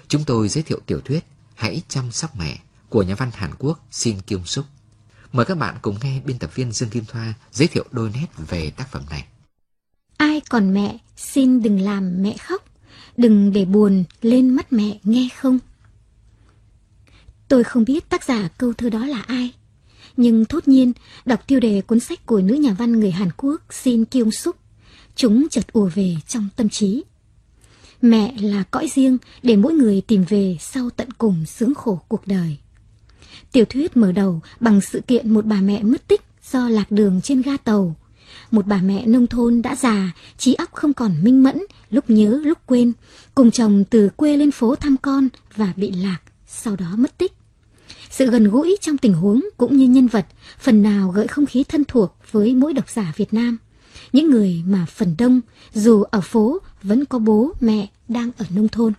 Chúng tôi giới thiệu tiểu thuyết Hãy chăm sóc mẹ của nhà văn Hàn Quốc Shin Kyung-suk. Mời các bạn cùng nghe biên tập viên Dương Kim Thoa giới thiệu đôi nét về tác phẩm này. Ai còn mẹ, xin đừng làm mẹ khóc, đừng để buồn lên mắt mẹ nghe không. Tôi không biết tác giả câu thơ đó là ai, nhưng thốt nhiên đọc tiêu đề cuốn sách của nữ nhà văn người Hàn Quốc Shin Kyung-suk, chúng chợt ùa về trong tâm trí. Mẹ là cõi riêng để mỗi người tìm về sau tận cùng sướng khổ cuộc đời. Tiểu thuyết mở đầu bằng sự kiện một bà mẹ mất tích do lạc đường trên ga tàu. Một bà mẹ nông thôn đã già, trí óc không còn minh mẫn, lúc nhớ lúc quên, cùng chồng từ quê lên phố thăm con và bị lạc, sau đó mất tích. Sự gần gũi trong tình huống cũng như nhân vật phần nào gợi không khí thân thuộc với mỗi độc giả Việt Nam. Những người mà phần đông, dù ở phố, vẫn có bố, mẹ đang ở nông thôn.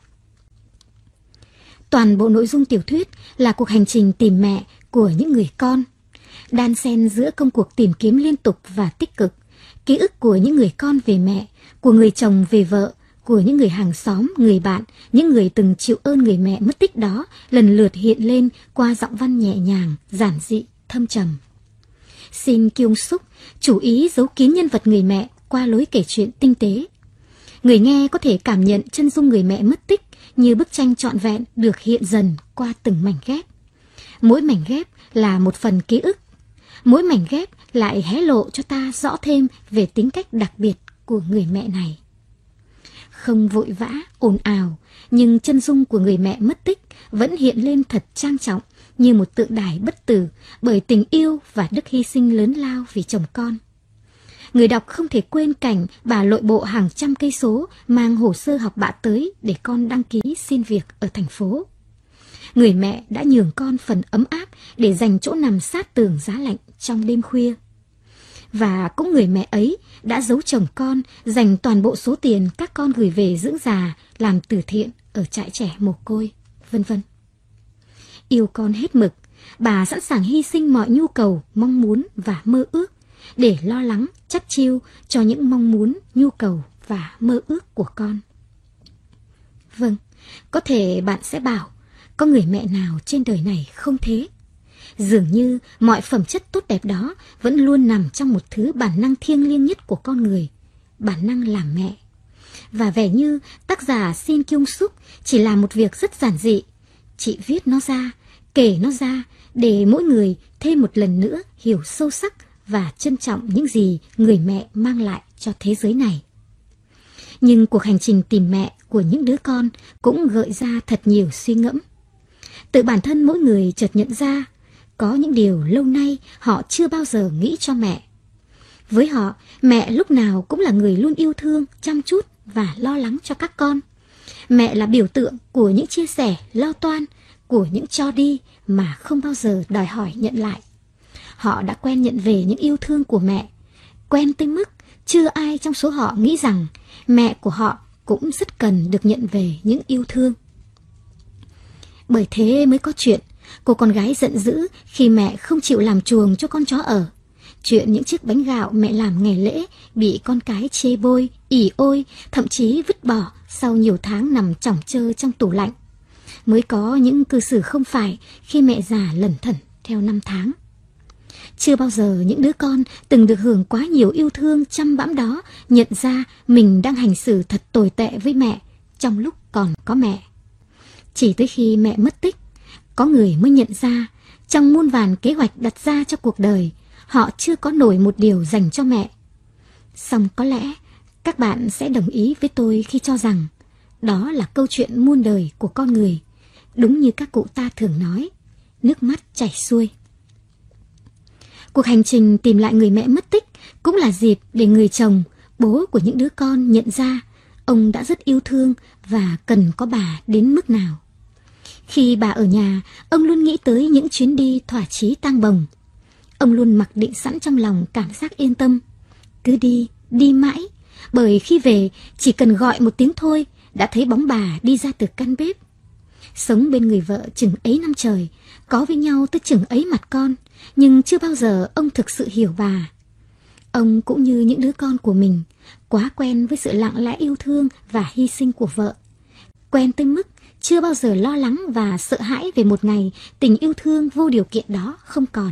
Toàn bộ nội dung tiểu thuyết là cuộc hành trình tìm mẹ của những người con. Đan xen giữa công cuộc tìm kiếm liên tục và tích cực, ký ức của những người con về mẹ, của người chồng về vợ, của những người hàng xóm, người bạn, những người từng chịu ơn người mẹ mất tích đó lần lượt hiện lên qua giọng văn nhẹ nhàng, giản dị, thâm trầm. Shin Kyung-suk chủ ý giấu kín nhân vật người mẹ qua lối kể chuyện tinh tế. Người nghe có thể cảm nhận chân dung người mẹ mất tích như bức tranh trọn vẹn được hiện dần qua từng mảnh ghép. Mỗi mảnh ghép là một phần ký ức. Mỗi mảnh ghép lại hé lộ cho ta rõ thêm về tính cách đặc biệt của người mẹ này. Không vội vã, ồn ào, nhưng chân dung của người mẹ mất tích vẫn hiện lên thật trang trọng như một tượng đài bất tử bởi tình yêu và đức hy sinh lớn lao vì chồng con. Người đọc không thể quên cảnh bà lội bộ hàng trăm cây số mang hồ sơ học bạ tới để con đăng ký xin việc ở thành phố. Người mẹ đã nhường con phần ấm áp để dành chỗ nằm sát tường giá lạnh trong đêm khuya. Và cũng người mẹ ấy đã giấu chồng con dành toàn bộ số tiền các con gửi về dưỡng già, làm từ thiện ở trại trẻ mồ côi, vân vân. Yêu con hết mực, bà sẵn sàng hy sinh mọi nhu cầu, mong muốn và mơ ước để lo lắng, chắt chiu cho những mong muốn, nhu cầu và mơ ước của con. Vâng, có thể bạn sẽ bảo, có người mẹ nào trên đời này không thế? Dường như mọi phẩm chất tốt đẹp đó vẫn luôn nằm trong một thứ bản năng thiêng liêng nhất của con người, bản năng làm mẹ. Và vẻ như tác giả Shin Kyung-suk chỉ làm một việc rất giản dị. Chị viết nó ra, kể nó ra để mỗi người thêm một lần nữa hiểu sâu sắc và trân trọng những gì người mẹ mang lại cho thế giới này. Nhưng cuộc hành trình tìm mẹ của những đứa con cũng gợi ra thật nhiều suy ngẫm. Tự bản thân mỗi người chợt nhận ra có những điều lâu nay họ chưa bao giờ nghĩ cho mẹ. Với họ, mẹ lúc nào cũng là người luôn yêu thương, chăm chút và lo lắng cho các con. Mẹ là biểu tượng của những chia sẻ, lo toan, của những cho đi mà không bao giờ đòi hỏi nhận lại. Họ đã quen nhận về những yêu thương của mẹ, quen tới mức chưa ai trong số họ nghĩ rằng mẹ của họ cũng rất cần được nhận về những yêu thương. Bởi thế mới có chuyện cô con gái giận dữ khi mẹ không chịu làm chuồng cho con chó ở. Chuyện những chiếc bánh gạo mẹ làm ngày lễ bị con cái chê bôi, ỉ ôi, thậm chí vứt bỏ sau nhiều tháng nằm chỏng chơ trong tủ lạnh. Mới có những cư xử không phải khi mẹ già lẩn thẩn theo năm tháng. Chưa bao giờ những đứa con từng được hưởng quá nhiều yêu thương chăm bẵm đó nhận ra mình đang hành xử thật tồi tệ với mẹ trong lúc còn có mẹ. Chỉ tới khi mẹ mất tích, có người mới nhận ra trong muôn vàn kế hoạch đặt ra cho cuộc đời, họ chưa có nổi một điều dành cho mẹ. Song có lẽ các bạn sẽ đồng ý với tôi khi cho rằng đó là câu chuyện muôn đời của con người, đúng như các cụ ta thường nói, nước mắt chảy xuôi. Cuộc hành trình tìm lại người mẹ mất tích cũng là dịp để người chồng, bố của những đứa con nhận ra ông đã rất yêu thương và cần có bà đến mức nào. Khi bà ở nhà, ông luôn nghĩ tới những chuyến đi thỏa chí tang bồng. Ông luôn mặc định sẵn trong lòng cảm giác yên tâm. Cứ đi, đi mãi, bởi khi về chỉ cần gọi một tiếng thôi đã thấy bóng bà đi ra từ căn bếp. Sống bên người vợ chừng ấy năm trời, có với nhau tới chừng ấy mặt con, nhưng chưa bao giờ ông thực sự hiểu bà. Ông cũng như những đứa con của mình, quá quen với sự lặng lẽ yêu thương và hy sinh của vợ. Quen tới mức chưa bao giờ lo lắng và sợ hãi về một ngày tình yêu thương vô điều kiện đó không còn.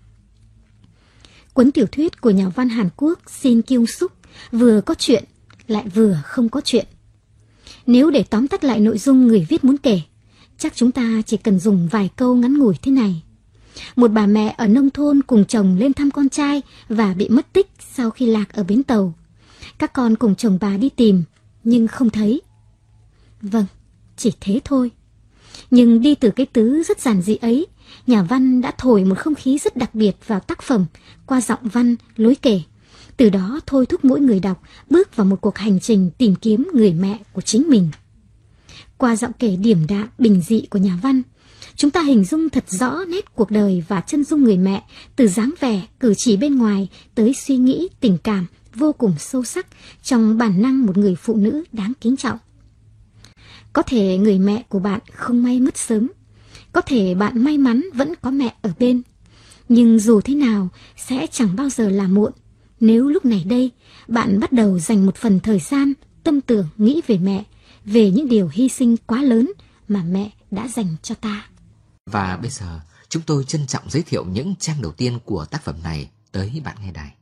Cuốn tiểu thuyết của nhà văn Hàn Quốc Shin Kyung-suk vừa có chuyện lại vừa không có chuyện. Nếu để tóm tắt lại nội dung người viết muốn kể, chắc chúng ta chỉ cần dùng vài câu ngắn ngủi thế này. Một bà mẹ ở nông thôn cùng chồng lên thăm con trai và bị mất tích sau khi lạc ở bến tàu. Các con cùng chồng bà đi tìm, nhưng không thấy. Vâng, chỉ thế thôi. Nhưng đi từ cái tứ rất giản dị ấy, nhà văn đã thổi một không khí rất đặc biệt vào tác phẩm qua giọng văn, lối kể. Từ đó thôi thúc mỗi người đọc bước vào một cuộc hành trình tìm kiếm người mẹ của chính mình. Qua giọng kể điềm đạm, bình dị của nhà văn, chúng ta hình dung thật rõ nét cuộc đời và chân dung người mẹ, từ dáng vẻ, cử chỉ bên ngoài tới suy nghĩ, tình cảm vô cùng sâu sắc trong bản năng một người phụ nữ đáng kính trọng. Có thể người mẹ của bạn không may mất sớm, có thể bạn may mắn vẫn có mẹ ở bên. Nhưng dù thế nào sẽ chẳng bao giờ là muộn nếu lúc này đây bạn bắt đầu dành một phần thời gian tâm tưởng nghĩ về mẹ, về những điều hy sinh quá lớn mà mẹ đã dành cho ta. Và bây giờ chúng tôi trân trọng giới thiệu những trang đầu tiên của tác phẩm này tới bạn nghe đài.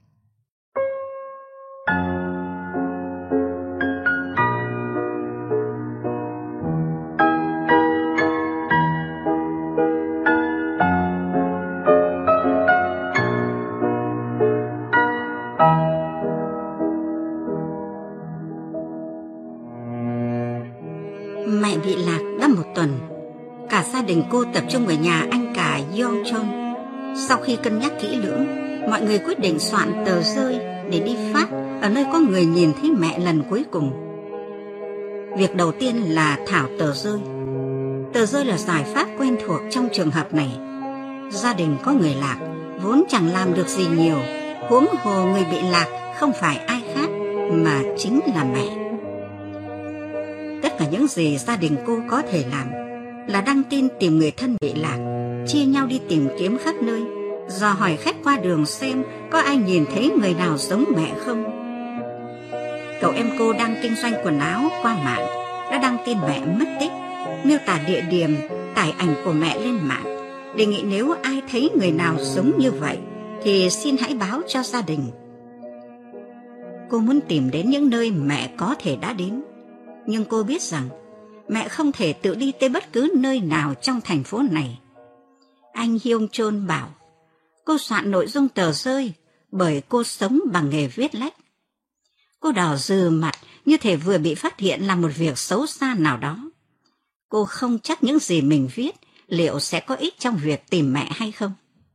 Mẹ bị lạc đã một tuần. Cả gia đình cô tập trung ở nhà anh cả Yong Chon. Sau khi cân nhắc kỹ lưỡng, mọi người quyết định soạn tờ rơi để đi phát ở nơi có người nhìn thấy mẹ lần cuối cùng. Việc đầu tiên là thảo tờ rơi. Tờ rơi là giải pháp quen thuộc trong trường hợp này. Gia đình có người lạc vốn chẳng làm được gì nhiều, huống hồ người bị lạc không phải ai khác mà chính là mẹ. Tất cả những gì gia đình cô có thể làm là đăng tin tìm người thân bị lạc, chia nhau đi tìm kiếm khắp nơi, dò hỏi khách qua đường xem có ai nhìn thấy người nào giống mẹ không. Cậu em cô đang kinh doanh quần áo qua mạng đã đăng tin mẹ mất tích, miêu tả địa điểm, tải ảnh của mẹ lên mạng, đề nghị nếu ai thấy người nào giống như vậy thì xin hãy báo cho gia đình. Cô muốn tìm đến những nơi mẹ có thể đã đến, nhưng cô biết rằng mẹ không thể tự đi tới bất cứ nơi nào trong thành phố này. Anh Hyung Chon bảo cô soạn nội dung tờ rơi bởi cô sống bằng nghề viết lách. Cô đỏ rừ mặt như thể vừa bị phát hiện làm một việc xấu xa nào đó. Cô không chắc những gì mình viết liệu sẽ có ích trong việc tìm mẹ hay không.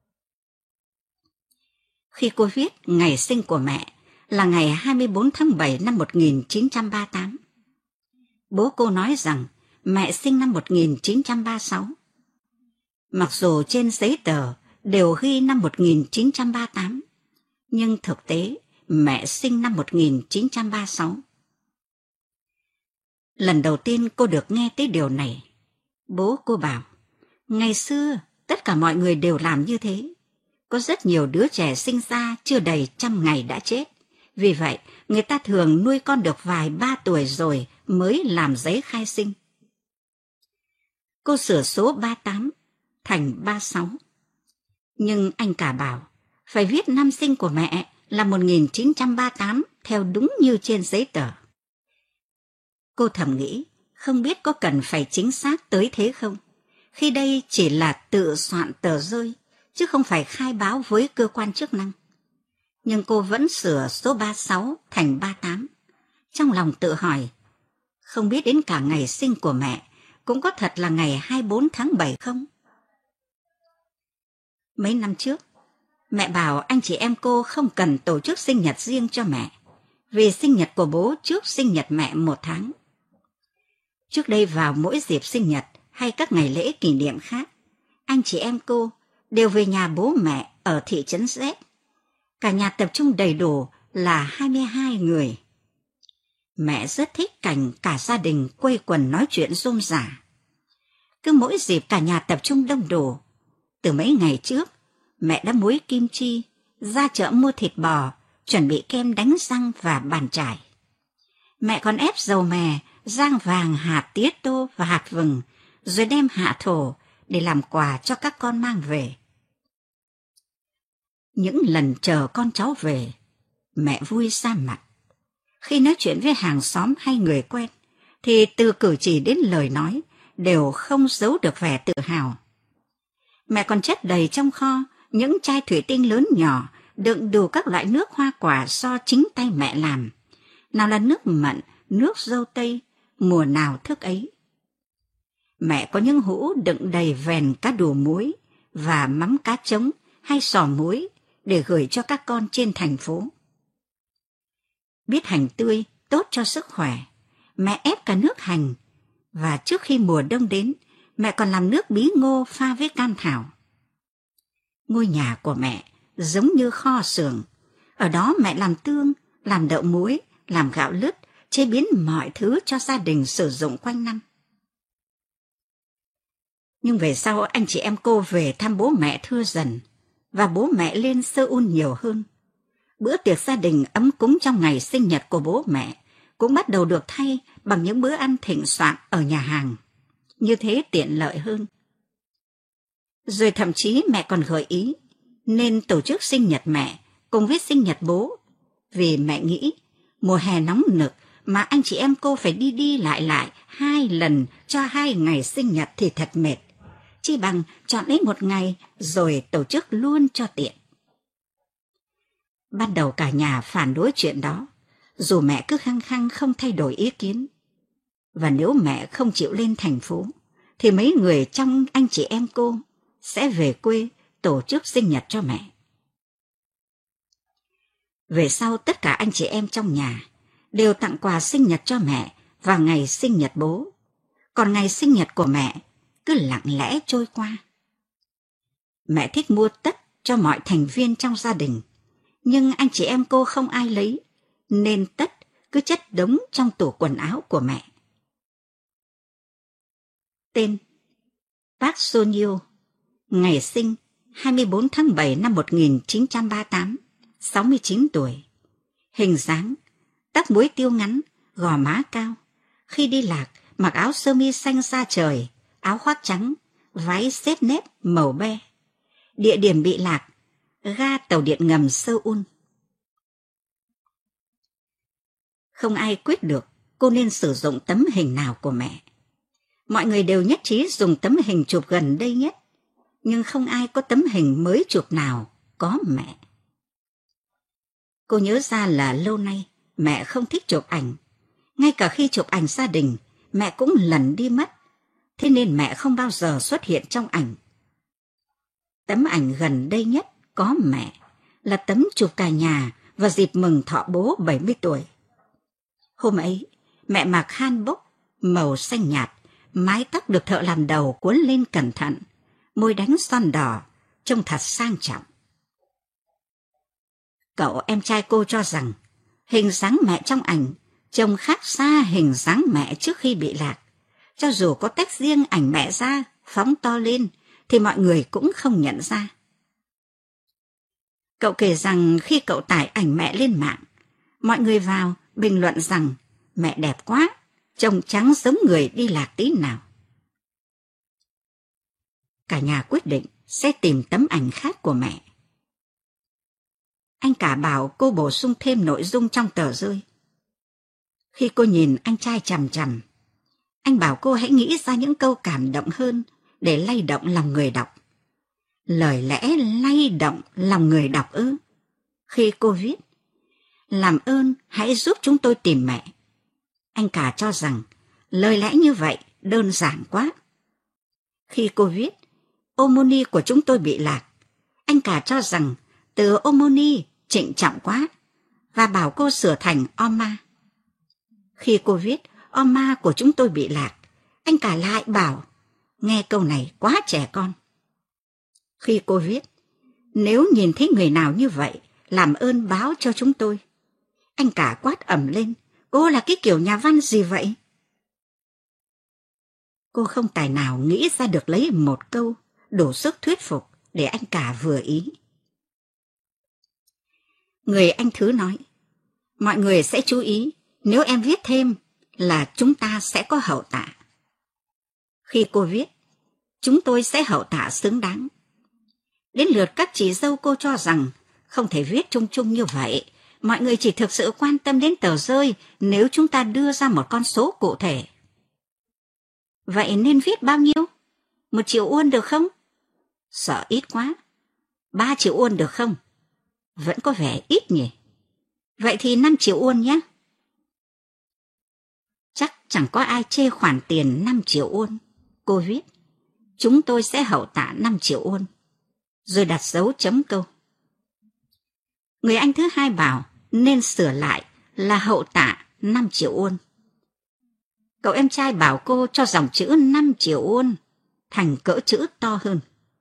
Khi cô viết ngày sinh của mẹ là ngày 24 tháng 7 năm 1938. Bố cô nói rằng mẹ sinh năm 1936. Mặc dù trên giấy tờ đều ghi năm 1938, nhưng thực tế mẹ sinh năm 1936. Lần đầu tiên cô được nghe tới điều này, bố cô bảo, ngày xưa tất cả mọi người đều làm như thế. Có rất nhiều đứa trẻ sinh ra chưa đầy 100 ngày đã chết. Vì vậy, người ta thường nuôi con được vài 3 tuổi rồi mới làm giấy khai sinh. Cô sửa số 38 thành 36. Nhưng anh cả bảo, phải viết năm sinh của mẹ là 1938 theo đúng như trên giấy tờ. Cô thầm nghĩ, không biết có cần phải chính xác tới thế không, khi đây chỉ là tự soạn tờ rơi, chứ không phải khai báo với cơ quan chức năng. Nhưng cô vẫn sửa số 36 thành 38. Trong lòng tự hỏi, không biết đến cả ngày sinh của mẹ cũng có thật là ngày 24 tháng 7 không? Mấy năm trước, mẹ bảo anh chị em cô không cần tổ chức sinh nhật riêng cho mẹ, vì sinh nhật của bố trước sinh nhật mẹ 1 tháng. Trước đây vào mỗi dịp sinh nhật hay các ngày lễ kỷ niệm khác, anh chị em cô đều về nhà bố mẹ ở thị trấn Z. Cả nhà tập trung đầy đủ là 22 người. Mẹ rất thích cảnh cả gia đình quây quần nói chuyện rôm rả. Cứ mỗi dịp cả nhà tập trung đông đủ, từ mấy ngày trước, mẹ đã muối kim chi, ra chợ mua thịt bò, chuẩn bị kem đánh răng và bàn chải. Mẹ còn ép dầu mè rang vàng, hạt tía tô và hạt vừng, rồi đem hạ thổ để làm quà cho các con mang về. Những lần chờ con cháu về, mẹ vui ra mặt. Khi nói chuyện với hàng xóm hay người quen, thì từ cử chỉ đến lời nói đều không giấu được vẻ tự hào. Mẹ còn chất đầy trong kho những chai thủy tinh lớn nhỏ đựng đủ các loại nước hoa quả do chính tay mẹ làm. Nào là nước mận, nước dâu tây, mùa nào thức ấy. Mẹ có những hũ đựng đầy vèn cá đùa muối và mắm cá trống hay sò muối để gửi cho các con trên thành phố. Biết hành tươi tốt cho sức khỏe, mẹ ép cả nước hành, và trước khi mùa đông đến, mẹ còn làm nước bí ngô pha với cam thảo. Ngôi nhà của mẹ giống như kho xưởng, ở đó mẹ làm tương, làm đậu muối, làm gạo lứt, chế biến mọi thứ cho gia đình sử dụng quanh năm. Nhưng về sau anh chị em cô về thăm bố mẹ thưa dần, và bố mẹ lên Seoul nhiều hơn. Bữa tiệc gia đình ấm cúng trong ngày sinh nhật của bố mẹ cũng bắt đầu được thay bằng những bữa ăn thịnh soạn ở nhà hàng. Như thế tiện lợi hơn. Rồi thậm chí mẹ còn gợi ý nên tổ chức sinh nhật mẹ cùng với sinh nhật bố, vì mẹ nghĩ mùa hè nóng nực mà anh chị em cô phải đi đi lại 2 lần cho 2 ngày sinh nhật thì thật mệt. Chỉ bằng chọn lấy 1 ngày rồi tổ chức luôn cho tiện. Ban đầu cả nhà phản đối chuyện đó, dù mẹ cứ khăng khăng không thay đổi ý kiến. Và nếu mẹ không chịu lên thành phố, thì mấy người trong anh chị em cô sẽ về quê tổ chức sinh nhật cho mẹ. Về sau tất cả anh chị em trong nhà đều tặng quà sinh nhật cho mẹ vào ngày sinh nhật bố. Còn ngày sinh nhật của mẹ cứ lặng lẽ trôi qua. Mẹ thích mua tất cho mọi thành viên trong gia đình, nhưng anh chị em cô không ai lấy, nên tất cứ chất đống trong tủ quần áo của mẹ. Tên: Park Sonyo, ngày sinh 24 tháng 7 năm 1938, 69 tuổi. Hình dáng: tóc búi tiêu ngắn, gò má cao. Khi đi lạc, mặc áo sơ mi xanh da trời, áo khoác trắng, váy xếp nếp màu be. Địa điểm bị lạc: ga tàu điện ngầm Seoul. Không ai quyết được cô nên sử dụng tấm hình nào của mẹ. Mọi người đều nhất trí dùng tấm hình chụp gần đây nhất, nhưng không ai có tấm hình mới chụp nào có mẹ. Cô nhớ ra là lâu nay mẹ không thích chụp ảnh. Ngay cả khi chụp ảnh gia đình, mẹ cũng lẩn đi mất, thế nên mẹ không bao giờ xuất hiện trong ảnh. Tấm ảnh gần đây nhất có mẹ là tấm chụp cả nhà vào dịp mừng thọ bố 70 tuổi. Hôm ấy, mẹ mặc hanbok màu xanh nhạt, mái tóc được thợ làm đầu cuốn lên cẩn thận, môi đánh son đỏ, trông thật sang trọng. Cậu em trai cô cho rằng hình dáng mẹ trong ảnh trông khác xa hình dáng mẹ trước khi bị lạc. Cho dù có tách riêng ảnh mẹ ra, phóng to lên, thì mọi người cũng không nhận ra. Cậu kể rằng khi cậu tải ảnh mẹ lên mạng, mọi người vào bình luận rằng mẹ đẹp quá, trông chẳng giống người đi lạc tí nào. Cả nhà quyết định sẽ tìm tấm ảnh khác của mẹ. Anh cả bảo cô bổ sung thêm nội dung trong tờ rơi. Khi cô nhìn anh trai chằm chằm, anh bảo cô hãy nghĩ ra những câu cảm động hơn để lay động lòng người đọc. Lời lẽ lay động lòng người đọc ư? Khi cô viết, làm ơn hãy giúp chúng tôi tìm mẹ, anh cả cho rằng lời lẽ như vậy đơn giản quá. Khi cô viết, Omoni của chúng tôi bị lạc, anh cả cho rằng từ Omoni trịnh trọng quá và bảo cô sửa thành Oma. Khi cô viết, Oma của chúng tôi bị lạc, anh cả lại bảo nghe câu này quá trẻ con. Khi cô viết, nếu nhìn thấy người nào như vậy, làm ơn báo cho chúng tôi, anh cả quát ầm lên, cô là cái kiểu nhà văn gì vậy? Cô không tài nào nghĩ ra được lấy một câu đủ sức thuyết phục để anh cả vừa ý. Người anh Thứ nói, mọi người sẽ chú ý nếu em viết thêm là chúng ta sẽ có hậu tạ. Khi cô viết, chúng tôi sẽ hậu tạ xứng đáng. Đến lượt các chị dâu, cô cho rằng không thể viết chung chung như vậy. Mọi người chỉ thực sự quan tâm đến tờ rơi nếu chúng ta đưa ra một con số cụ thể. Vậy nên viết bao nhiêu? 1 triệu won được không? Sợ ít quá. 3 triệu won được không? Vẫn có vẻ ít nhỉ. Vậy thì 5 triệu won nhé. Chắc chẳng có ai chê khoản tiền 5 triệu won. Cô viết, chúng tôi sẽ hậu tạ 5 triệu won. Rồi đặt dấu chấm câu. Người anh thứ hai bảo nên sửa lại là hậu tạ 5 triệu won. Cậu em trai bảo cô cho dòng chữ 5 triệu won thành cỡ chữ to hơn.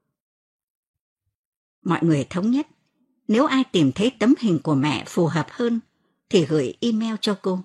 Mọi người thống nhất, nếu ai tìm thấy tấm hình của mẹ phù hợp hơn thì gửi email cho cô.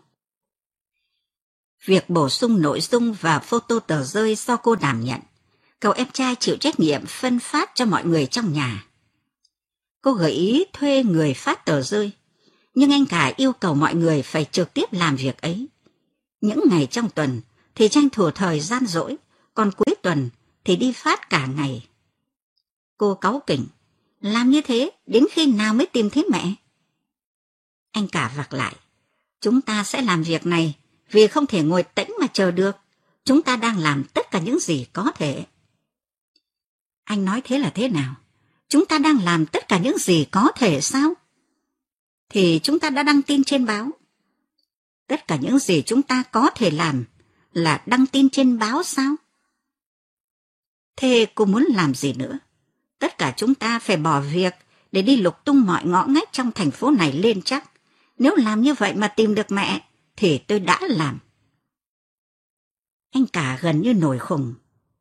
Việc bổ sung nội dung và photo tờ rơi do cô đảm nhận. Cậu em trai chịu trách nhiệm phân phát cho mọi người trong nhà. Cô gợi ý thuê người phát tờ rơi, nhưng anh cả yêu cầu mọi người phải trực tiếp làm việc ấy. Những ngày trong tuần thì tranh thủ thời gian rỗi, còn cuối tuần thì đi phát cả ngày. Cô cáu kỉnh, làm như thế đến khi nào mới tìm thấy mẹ? Anh cả vặc lại, chúng ta sẽ làm việc này vì không thể ngồi tĩnh mà chờ được. Chúng ta đang làm tất cả những gì có thể. Anh nói thế là thế nào? Chúng ta đang làm tất cả những gì có thể sao? Thì chúng ta đã đăng tin trên báo. Tất cả những gì chúng ta có thể làm là đăng tin trên báo sao? Thế cô muốn làm gì nữa? Tất cả chúng ta phải bỏ việc để đi lục tung mọi ngõ ngách trong thành phố này lên chắc. Nếu làm như vậy mà tìm được mẹ, thì tôi đã làm. Anh cả gần như nổi khùng.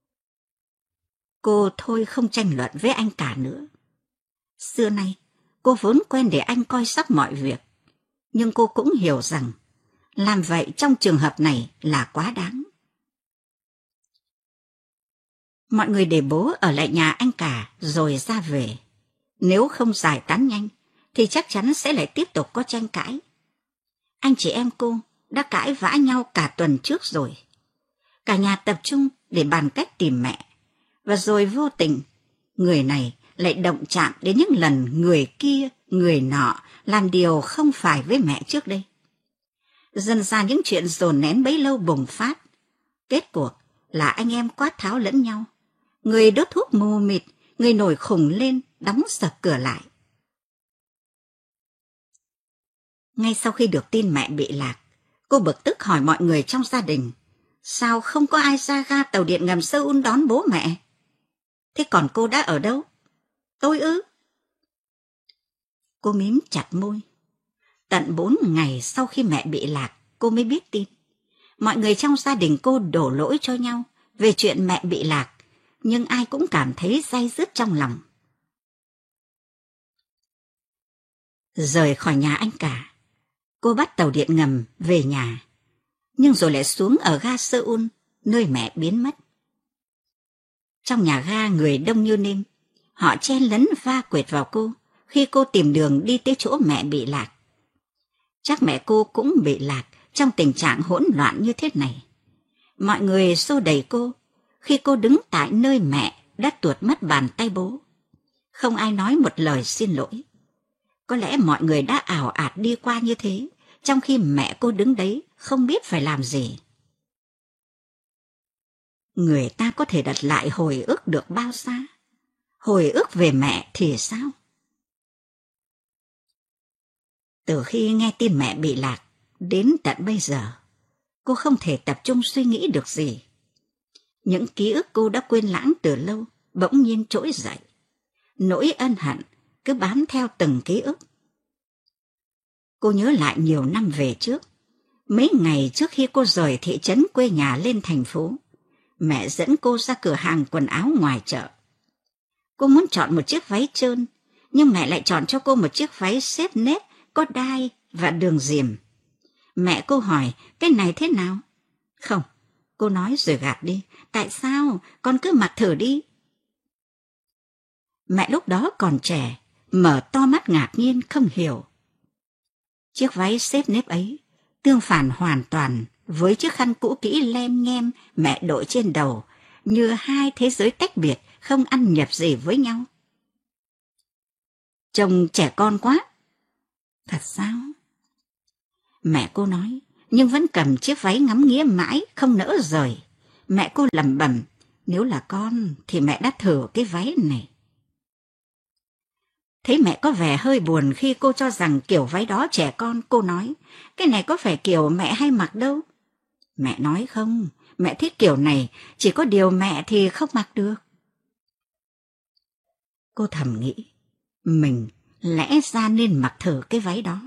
Cô thôi không tranh luận với anh cả nữa. Xưa nay, cô vốn quen để anh coi sóc mọi việc. Nhưng cô cũng hiểu rằng, làm vậy trong trường hợp này là quá đáng. Mọi người để bố ở lại nhà anh cả rồi ra về. Nếu không giải tán nhanh, thì chắc chắn sẽ lại tiếp tục có tranh cãi. Anh chị em cô đã cãi vã nhau cả tuần trước rồi. Cả nhà tập trung để bàn cách tìm mẹ. Và rồi vô tình, người này lại động chạm đến những lần người kia, người nọ làm điều không phải với mẹ trước đây. Dần ra những chuyện dồn nén bấy lâu bùng phát. Kết cuộc là anh em quát tháo lẫn nhau. Người đốt thuốc mù mịt, người nổi khùng lên, đóng sập cửa lại. Ngay sau khi được tin mẹ bị lạc, cô bực tức hỏi mọi người trong gia đình, sao không có ai ra ga tàu điện ngầm Seoul đón bố mẹ? Thế còn cô đã ở đâu? Tôi ư? Cô mím chặt môi. Tận 4 ngày sau khi mẹ bị lạc, cô mới biết tin. Mọi người trong gia đình cô đổ lỗi cho nhau về chuyện mẹ bị lạc, nhưng ai cũng cảm thấy day dứt trong lòng. Rời khỏi nhà anh cả, cô bắt tàu điện ngầm về nhà, nhưng rồi lại xuống ở ga Seoul, nơi mẹ biến mất. Trong nhà ga người đông như nêm, họ chen lấn va quệt vào cô khi cô tìm đường đi tới chỗ mẹ bị lạc. Chắc mẹ cô cũng bị lạc trong tình trạng hỗn loạn như thế này. Mọi người xô đẩy cô khi cô đứng tại nơi mẹ đã tuột mất bàn tay bố. Không ai nói một lời xin lỗi. Có lẽ mọi người đã ào ạt đi qua như thế, trong khi mẹ cô đứng đấy không biết phải làm gì. Người ta có thể đặt lại hồi ức được bao xa? Hồi ức về mẹ thì sao? Từ khi nghe tin mẹ bị lạc, đến tận bây giờ, cô không thể tập trung suy nghĩ được gì. Những ký ức cô đã quên lãng từ lâu bỗng nhiên trỗi dậy. Nỗi ân hận cứ bám theo từng ký ức. Cô nhớ lại nhiều năm về trước. Mấy ngày trước khi cô rời thị trấn quê nhà lên thành phố, mẹ dẫn cô ra cửa hàng quần áo ngoài chợ. Cô muốn chọn một chiếc váy trơn, nhưng mẹ lại chọn cho cô một chiếc váy xếp nếp, có đai và đường diềm. Mẹ cô hỏi, cái này thế nào? Không, cô nói rồi gạt đi. Tại sao? Con cứ mặc thử đi. Mẹ lúc đó còn trẻ, mở to mắt ngạc nhiên không hiểu. Chiếc váy xếp nếp ấy tương phản hoàn toàn với chiếc khăn cũ kỹ lem nhem mẹ đội trên đầu, như hai thế giới tách biệt, không ăn nhập gì với nhau. Trông trẻ con quá. Thật sao? Mẹ cô nói, nhưng vẫn cầm chiếc váy ngắm nghía mãi, không nỡ rời. Mẹ cô lẩm bẩm, nếu là con thì mẹ đã thử cái váy này. Thấy mẹ có vẻ hơi buồn khi cô cho rằng kiểu váy đó trẻ con, cô nói, cái này có phải kiểu mẹ hay mặc đâu. Mẹ nói không, mẹ thích kiểu này, chỉ có điều mẹ thì không mặc được. Cô thầm nghĩ, mình lẽ ra nên mặc thử cái váy đó.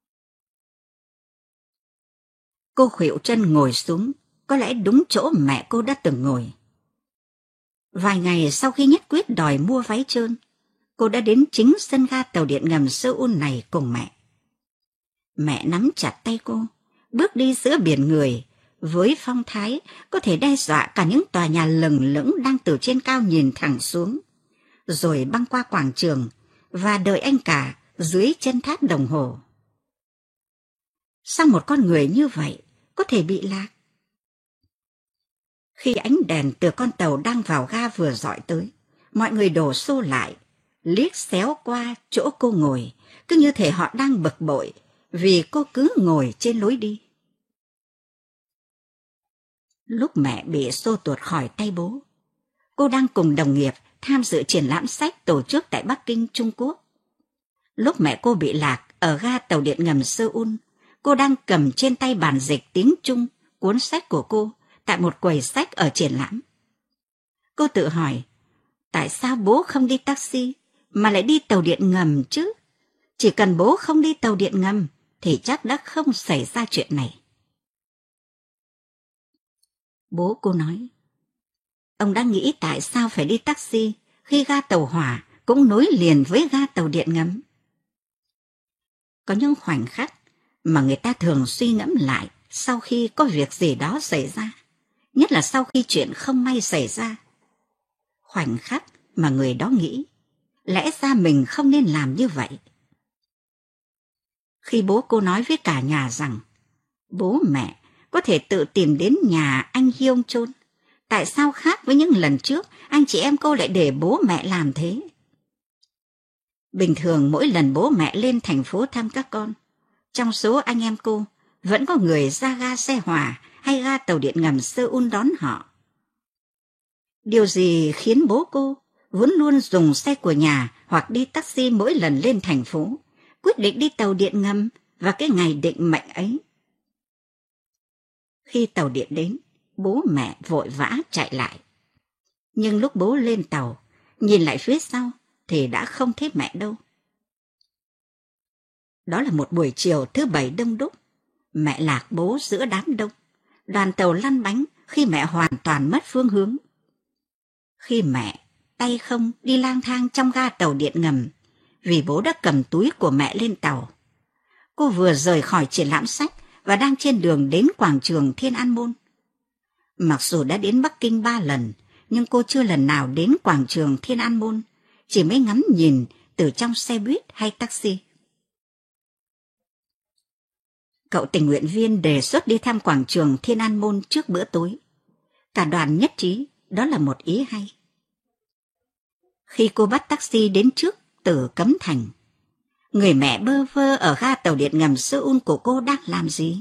Cô khuỵu chân ngồi xuống, có lẽ đúng chỗ mẹ cô đã từng ngồi. Vài ngày sau khi nhất quyết đòi mua váy trơn, cô đã đến chính sân ga tàu điện ngầm Seoul này cùng mẹ. Mẹ nắm chặt tay cô, bước đi giữa biển người, với phong thái có thể đe dọa cả những tòa nhà lừng lững đang từ trên cao nhìn thẳng xuống, rồi băng qua quảng trường và đợi anh cả dưới chân tháp đồng hồ. Sao một con người như vậy có thể bị lạc? Khi ánh đèn từ con tàu đang vào ga vừa rọi tới, mọi người đổ xô lại, liếc xéo qua chỗ cô ngồi, cứ như thể họ đang bực bội vì cô cứ ngồi trên lối đi. Lúc mẹ bị xô tuột khỏi tay bố, cô đang cùng đồng nghiệp tham dự triển lãm sách tổ chức tại Bắc Kinh, Trung Quốc. Lúc mẹ cô bị lạc ở ga tàu điện ngầm Seoul, cô đang cầm trên tay bản dịch tiếng Trung cuốn sách của cô tại một quầy sách ở triển lãm. Cô tự hỏi, tại sao bố không đi taxi mà lại đi tàu điện ngầm chứ? Chỉ cần bố không đi tàu điện ngầm thì chắc đã không xảy ra chuyện này. Bố cô nói, ông đã nghĩ tại sao phải đi taxi khi ga tàu hỏa cũng nối liền với ga tàu điện ngầm. Có những khoảnh khắc mà người ta thường suy ngẫm lại sau khi có việc gì đó xảy ra, nhất là sau khi chuyện không may xảy ra. Khoảnh khắc mà người đó nghĩ, lẽ ra mình không nên làm như vậy. Khi bố cô nói với cả nhà rằng, bố mẹ có thể tự tìm đến nhà anh Hyung Chol, tại sao khác với những lần trước anh chị em cô lại để bố mẹ làm thế? Bình thường mỗi lần bố mẹ lên thành phố thăm các con, trong số anh em cô vẫn có người ra ga xe hỏa hay ga tàu điện ngầm Seoul đón họ. Điều gì khiến bố cô vẫn luôn dùng xe của nhà hoặc đi taxi mỗi lần lên thành phố, quyết định đi tàu điện ngầm vào cái ngày định mệnh ấy? Khi tàu điện đến, bố mẹ vội vã chạy lại. Nhưng lúc bố lên tàu, nhìn lại phía sau thì đã không thấy mẹ đâu. Đó là một buổi chiều thứ Bảy đông đúc. Mẹ lạc bố giữa đám đông. Đoàn tàu lăn bánh khi mẹ hoàn toàn mất phương hướng. Khi mẹ tay không đi lang thang trong ga tàu điện ngầm, vì bố đã cầm túi của mẹ lên tàu. Cô vừa rời khỏi triển lãm sách và đang trên đường đến quảng trường Thiên An Môn. Mặc dù đã đến Bắc Kinh 3 lần, nhưng cô chưa lần nào đến quảng trường Thiên An Môn, chỉ mới ngắm nhìn từ trong xe buýt hay taxi. Cậu tình nguyện viên đề xuất đi thăm quảng trường Thiên An Môn trước bữa tối. Cả đoàn nhất trí đó là một ý hay. Khi cô bắt taxi đến trước Tử Cấm Thành, người mẹ bơ vơ ở ga tàu điện ngầm Seoul của cô đang làm gì?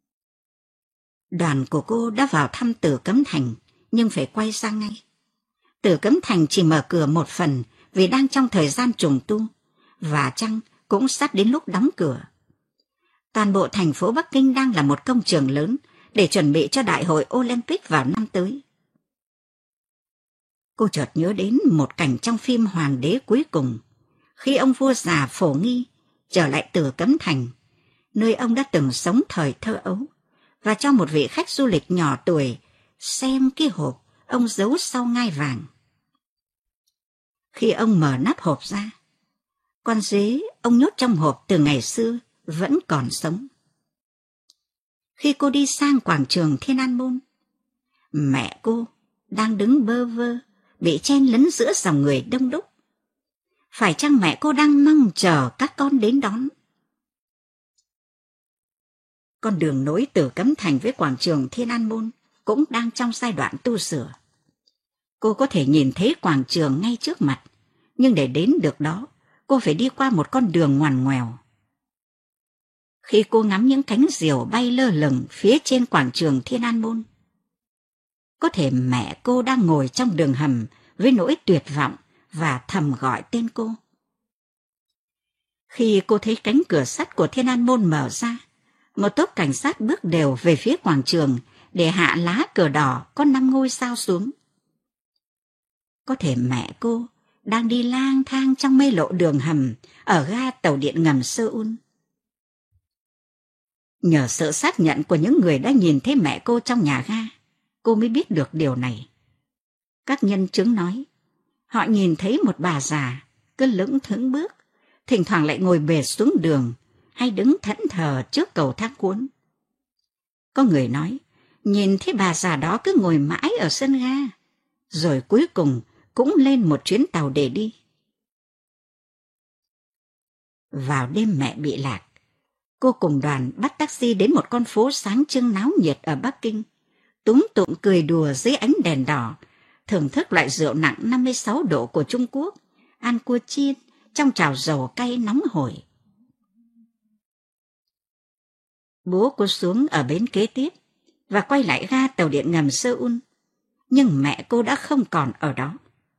Đoàn của cô đã vào thăm Tử Cấm Thành, nhưng phải quay sang ngay. Tử Cấm Thành chỉ mở cửa một phần vì đang trong thời gian trùng tu, và chăng cũng sắp đến lúc đóng cửa. Toàn bộ thành phố Bắc Kinh đang là một công trường lớn để chuẩn bị cho Đại hội Olympic vào năm tới. Cô chợt nhớ đến một cảnh trong phim Hoàng đế cuối cùng, khi ông vua già Phổ Nghi trở lại Tử Cấm Thành, nơi ông đã từng sống thời thơ ấu, và cho một vị khách du lịch nhỏ tuổi xem cái hộp ông giấu sau ngai vàng. Khi ông mở nắp hộp ra, con dế ông nhốt trong hộp từ ngày xưa vẫn còn sống. Khi cô đi sang quảng trường Thiên An Môn, mẹ cô đang đứng bơ vơ, bị chen lấn giữa dòng người đông đúc. Phải chăng mẹ cô đang mong chờ các con đến đón? Con đường nối từ Cấm Thành với quảng trường Thiên An Môn cũng đang trong giai đoạn tu sửa. Cô có thể nhìn thấy quảng trường ngay trước mặt, nhưng để đến được đó, cô phải đi qua một con đường ngoằn ngoèo. Khi cô ngắm những cánh diều bay lơ lửng phía trên quảng trường Thiên An Môn, có thể mẹ cô đang ngồi trong đường hầm với nỗi tuyệt vọng và thầm gọi tên cô. Khi cô thấy cánh cửa sắt của Thiên An Môn mở ra, một tốp cảnh sát bước đều về phía quảng trường để hạ lá cờ đỏ có 5 ngôi sao xuống. Có thể mẹ cô đang đi lang thang trong mê lộ đường hầm ở ga tàu điện ngầm Seoul. Nhờ sự xác nhận của những người đã nhìn thấy mẹ cô trong nhà ga, cô mới biết được điều này. Các nhân chứng nói, họ nhìn thấy một bà già cứ lững thững bước, thỉnh thoảng lại ngồi bệt xuống đường hay đứng thẫn thờ trước cầu thang cuốn. Có người nói, nhìn thấy bà già đó cứ ngồi mãi ở sân ga, rồi cuối cùng cũng lên một chuyến tàu để đi. Vào đêm mẹ bị lạc, cô cùng đoàn bắt taxi đến một con phố sáng trưng náo nhiệt ở Bắc Kinh, túm tụm cười đùa dưới ánh đèn đỏ, thưởng thức loại rượu nặng 56 độ của Trung Quốc, ăn cua chiên trong chảo dầu cay nóng hổi. Bố cô xuống ở bến kế tiếp và quay lại ga tàu điện ngầm Seoul, nhưng mẹ cô đã không còn ở đó.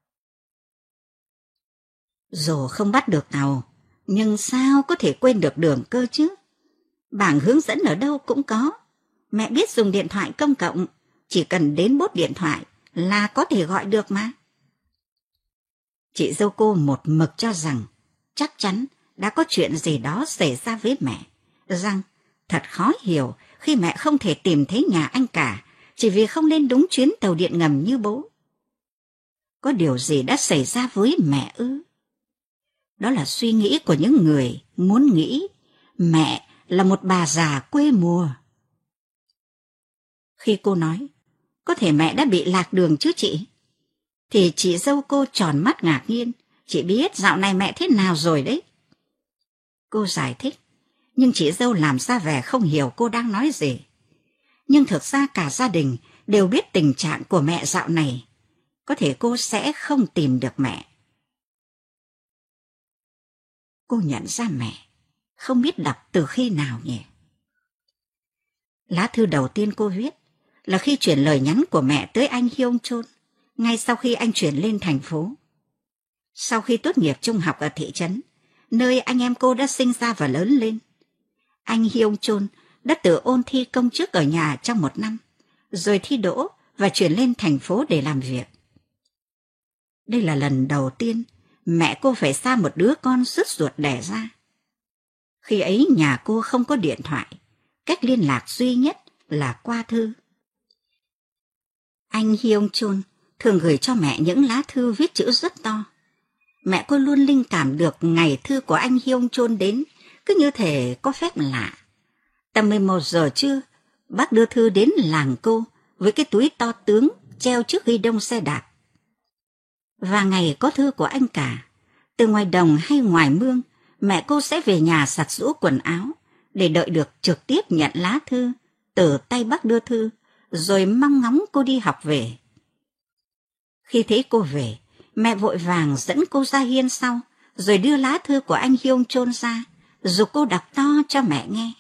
Dù không bắt được tàu, nhưng sao có thể quên được đường cơ chứ? Bảng hướng dẫn ở đâu cũng có. Mẹ biết dùng điện thoại công cộng, chỉ cần đến bốt điện thoại là có thể gọi được mà. Chị dâu cô một mực cho rằng chắc chắn đã có chuyện gì đó xảy ra với mẹ, rằng thật khó hiểu khi mẹ không thể tìm thấy nhà anh cả chỉ vì không lên đúng chuyến tàu điện ngầm như bố. Có điều gì đã xảy ra với mẹ ư? Đó là suy nghĩ của những người muốn nghĩ mẹ là một bà già quê mùa. Khi cô nói, có thể mẹ đã bị lạc đường chứ chị? Thì chị dâu cô tròn mắt ngạc nhiên, chị biết dạo này mẹ thế nào rồi đấy. Cô giải thích, nhưng chị dâu làm ra vẻ không hiểu cô đang nói gì. Nhưng thực ra cả gia đình đều biết tình trạng của mẹ dạo này. Có thể cô sẽ không tìm được mẹ. Cô nhận ra mẹ không biết đọc từ khi nào nhỉ? Lá thư đầu tiên cô viết là khi chuyển lời nhắn của mẹ tới anh Hyung Chol, ngay sau khi anh chuyển lên thành phố. Sau khi tốt nghiệp trung học ở thị trấn, nơi anh em cô đã sinh ra và lớn lên, anh Hyung Chol đã tự ôn thi công chức ở nhà trong 1 năm, rồi thi đỗ và chuyển lên thành phố để làm việc. Đây là lần đầu tiên mẹ cô phải xa một đứa con sứt ruột đẻ ra. Khi ấy nhà cô không có điện thoại, cách liên lạc duy nhất là qua thư. Anh Hyung Chol thường gửi cho mẹ những lá thư viết chữ rất to. Mẹ cô luôn linh cảm được ngày thư của anh Hyung Chol đến, cứ như thể có phép lạ. Tầm 11 giờ trưa, bác đưa thư đến làng cô với cái túi to tướng treo trước ghi đông xe đạp. Và ngày có thư của anh cả, từ ngoài đồng hay ngoài mương, mẹ cô sẽ về nhà giặt giũ quần áo để đợi được trực tiếp nhận lá thư từ tay bác đưa thư, rồi mong ngóng cô đi học về. Khi thấy cô về, mẹ vội vàng dẫn cô ra hiên sau, rồi đưa lá thư của anh Hyung Chol ra, giục cô đọc to cho mẹ nghe.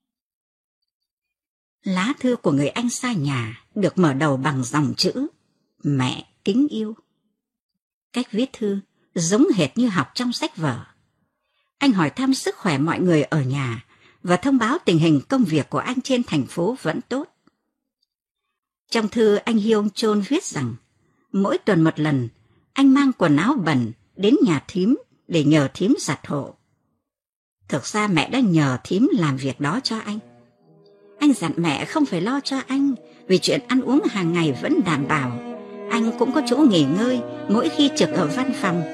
Lá thư của người anh xa nhà được mở đầu bằng dòng chữ mẹ kính yêu. Cách viết thư giống hệt như học trong sách vở. Anh hỏi thăm sức khỏe mọi người ở nhà và thông báo tình hình công việc của anh trên thành phố vẫn tốt. Trong thư, anh Hyung Chol viết rằng mỗi tuần một lần anh mang quần áo bẩn đến nhà thím để nhờ thím giặt hộ. Thực ra mẹ đã nhờ thím làm việc đó cho anh. Anh dặn mẹ không phải lo cho anh vì chuyện ăn uống hàng ngày vẫn đảm bảo. Anh cũng có chỗ nghỉ ngơi mỗi khi trực ở văn phòng.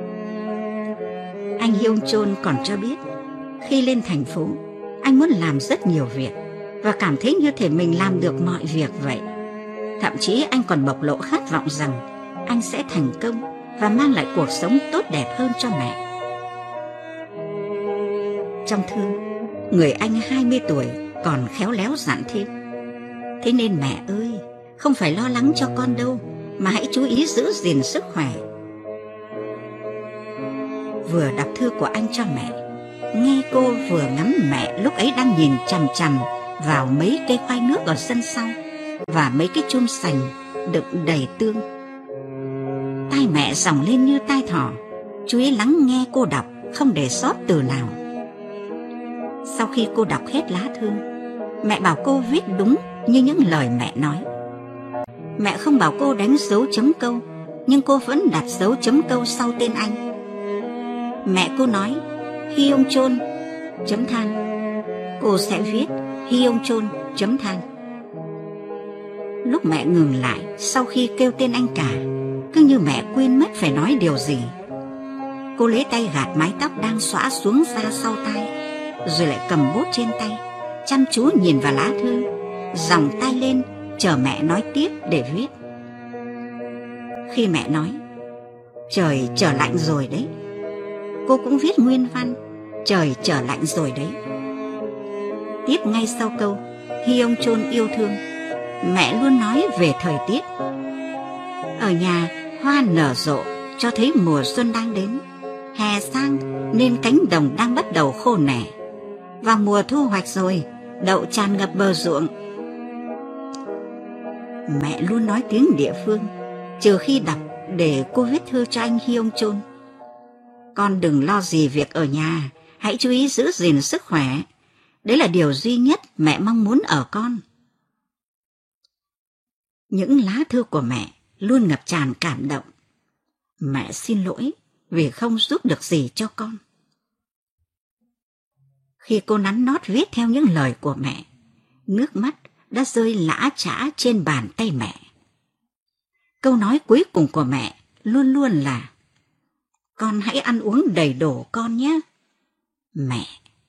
Anh Hyung Chol còn cho biết khi lên thành phố, anh muốn làm rất nhiều việc và cảm thấy như thể mình làm được mọi việc vậy. Thậm chí anh còn bộc lộ khát vọng rằng anh sẽ thành công và mang lại cuộc sống tốt đẹp hơn cho mẹ. Trong thư, người anh 20 tuổi còn khéo léo dặn thêm: thế nên mẹ ơi, không phải lo lắng cho con đâu, mà hãy chú ý giữ gìn sức khỏe. Vừa đọc thư của anh cho mẹ, nghe cô vừa ngắm mẹ lúc ấy đang nhìn chằm chằm vào mấy cây khoai nước ở sân sau và mấy cái chum sành đựng đầy tương. Tai mẹ dòng lên như tai thỏ, chú ý lắng nghe cô đọc, không để sót từ nào. Sau khi cô đọc hết lá thư, mẹ bảo cô viết đúng như những lời mẹ nói. Mẹ không bảo cô đánh dấu chấm câu, nhưng cô vẫn đặt dấu chấm câu sau tên anh. Mẹ cô nói Hyung Chon chấm than, cô sẽ viết Hyung Chon chấm than. Lúc mẹ ngừng lại sau khi kêu tên anh cả, cứ như mẹ quên mất phải nói điều gì. Cô lấy tay gạt mái tóc đang xõa xuống ra sau tai, rồi lại cầm bút trên tay, chăm chú nhìn vào lá thư, giòng tay lên chờ mẹ nói tiếp để viết. Khi mẹ nói trời trở lạnh rồi đấy, cô cũng viết nguyên văn trời trở lạnh rồi đấy. Tiếp ngay sau câu Hyung Chon yêu thương, mẹ luôn nói về thời tiết. Ở nhà hoa nở rộ cho thấy mùa xuân đang đến, hè sang nên cánh đồng đang bắt đầu khô nẻ. Vào mùa thu hoạch rồi, đậu tràn ngập bờ ruộng. Mẹ luôn nói tiếng địa phương, trừ khi đọc để cô viết thư cho anh Hyung Chon. Con đừng lo gì việc ở nhà, hãy chú ý giữ gìn sức khỏe. Đấy là điều duy nhất mẹ mong muốn ở con. Những lá thư của mẹ luôn ngập tràn cảm động. Mẹ xin lỗi vì không giúp được gì cho con. Khi cô nắn nót viết theo những lời của mẹ, nước mắt đã rơi lã chã trên bàn tay mẹ. Câu nói cuối cùng của mẹ luôn luôn là: con hãy ăn uống đầy đủ con nhé, mẹ.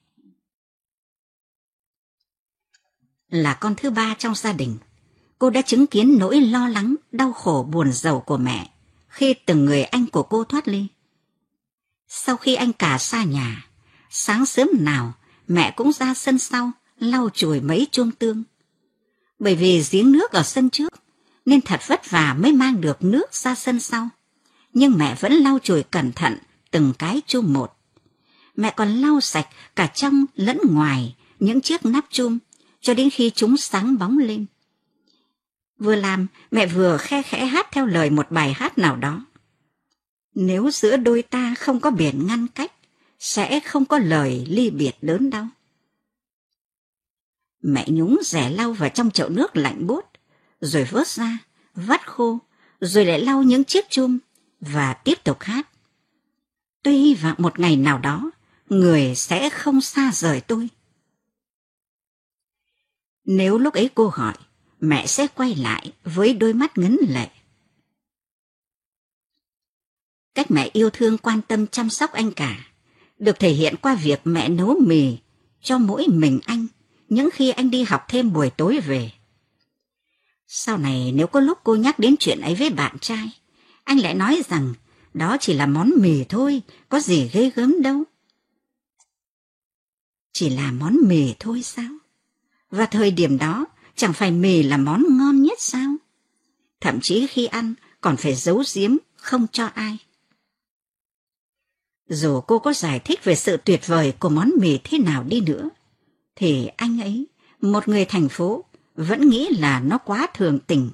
Là con thứ ba trong gia đình, cô đã chứng kiến nỗi lo lắng, đau khổ, buồn rầu của mẹ khi từng người anh của cô thoát ly. Sau khi anh cả xa nhà, sáng sớm nào mẹ cũng ra sân sau lau chùi mấy chum tương. Bởi vì giếng nước ở sân trước nên thật vất vả mới mang được nước ra sân sau, nhưng mẹ vẫn lau chùi cẩn thận từng cái chum một. Mẹ còn lau sạch cả trong lẫn ngoài những chiếc nắp chum cho đến khi chúng sáng bóng lên. Vừa làm, mẹ vừa khe khẽ hát theo lời một bài hát nào đó. Nếu giữa đôi ta không có biển ngăn cách, sẽ không có lời ly biệt đớn đau. Mẹ nhúng rẻ lau vào trong chậu nước lạnh buốt, rồi vớt ra, vắt khô, rồi lại lau những chiếc chum và tiếp tục hát. Tôi hy vọng một ngày nào đó, người sẽ không xa rời tôi. Nếu lúc ấy cô gọi, mẹ sẽ quay lại với đôi mắt ngấn lệ. Cách mẹ yêu thương quan tâm chăm sóc anh cả được thể hiện qua việc mẹ nấu mì cho mỗi mình anh những khi anh đi học thêm buổi tối về. Sau này nếu có lúc cô nhắc đến chuyện ấy với bạn trai, anh lại nói rằng đó chỉ là món mì thôi, có gì ghê gớm đâu. Chỉ là món mì thôi sao? Và thời điểm đó chẳng phải mì là món ngon nhất sao? Thậm chí khi ăn còn phải giấu giếm không cho ai. Dù cô có giải thích về sự tuyệt vời của món mì thế nào đi nữa, thì anh ấy, một người thành phố, vẫn nghĩ là nó quá thường tình.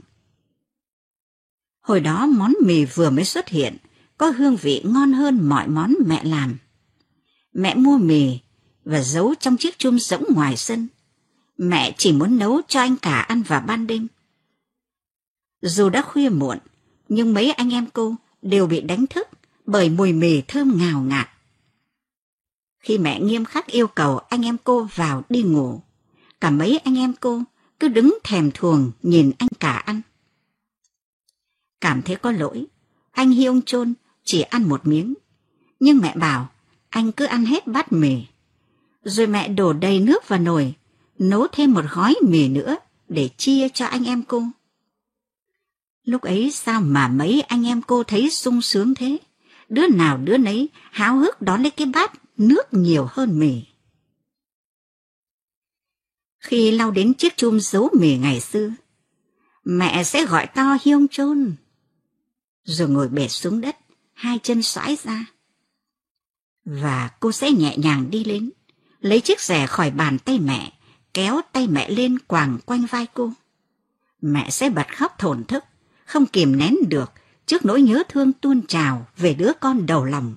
Hồi đó món mì vừa mới xuất hiện, có hương vị ngon hơn mọi món mẹ làm. Mẹ mua mì và giấu trong chiếc chum rỗng ngoài sân. Mẹ chỉ muốn nấu cho anh cả ăn vào ban đêm. Dù đã khuya muộn, nhưng mấy anh em cô đều bị đánh thức bởi mùi mì thơm ngào ngạt. Khi mẹ nghiêm khắc yêu cầu anh em cô vào đi ngủ, cả mấy anh em cô cứ đứng thèm thuồng nhìn anh cả ăn. Cảm thấy có lỗi, anh Hyung Chon chỉ ăn một miếng, nhưng mẹ bảo anh cứ ăn hết bát mì. Rồi mẹ đổ đầy nước vào nồi, nấu thêm một gói mì nữa để chia cho anh em cô. Lúc ấy sao mà mấy anh em cô thấy sung sướng thế? Đứa nào đứa nấy háo hức đón lấy cái bát nước nhiều hơn mì. Khi lau đến chiếc chum giấu mì ngày xưa, mẹ sẽ gọi to Hiông Chôn, rồi ngồi bệt xuống đất, hai chân xoãi ra. Và cô sẽ nhẹ nhàng đi lên, lấy chiếc rẻ khỏi bàn tay mẹ, kéo tay mẹ lên quàng quanh vai cô. Mẹ sẽ bật khóc thổn thức, không kìm nén được trước nỗi nhớ thương tuôn trào về đứa con đầu lòng.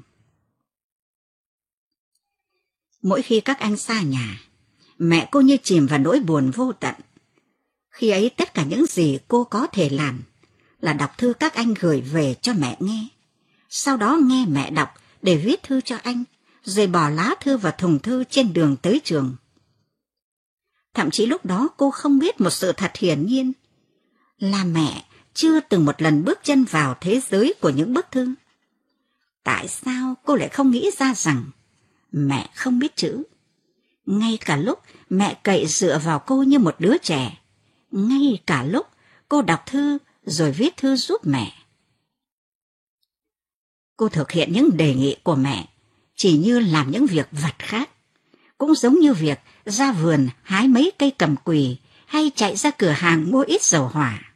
Mỗi khi các anh xa nhà, mẹ cô như chìm vào nỗi buồn vô tận. Khi ấy tất cả những gì cô có thể làm là đọc thư các anh gửi về cho mẹ nghe. Sau đó nghe mẹ đọc để viết thư cho anh, rồi bỏ lá thư vào thùng thư trên đường tới trường. Thậm chí lúc đó cô không biết một sự thật hiển nhiên là mẹ chưa từng một lần bước chân vào thế giới của những bức thư. Tại sao cô lại không nghĩ ra rằng mẹ không biết chữ? Ngay cả lúc mẹ cậy dựa vào cô như một đứa trẻ, ngay cả lúc cô đọc thư rồi viết thư giúp mẹ. Cô thực hiện những đề nghị của mẹ chỉ như làm những việc vặt khác, cũng giống như việc ra vườn hái mấy cây cầm quỳ hay chạy ra cửa hàng mua ít dầu hỏa.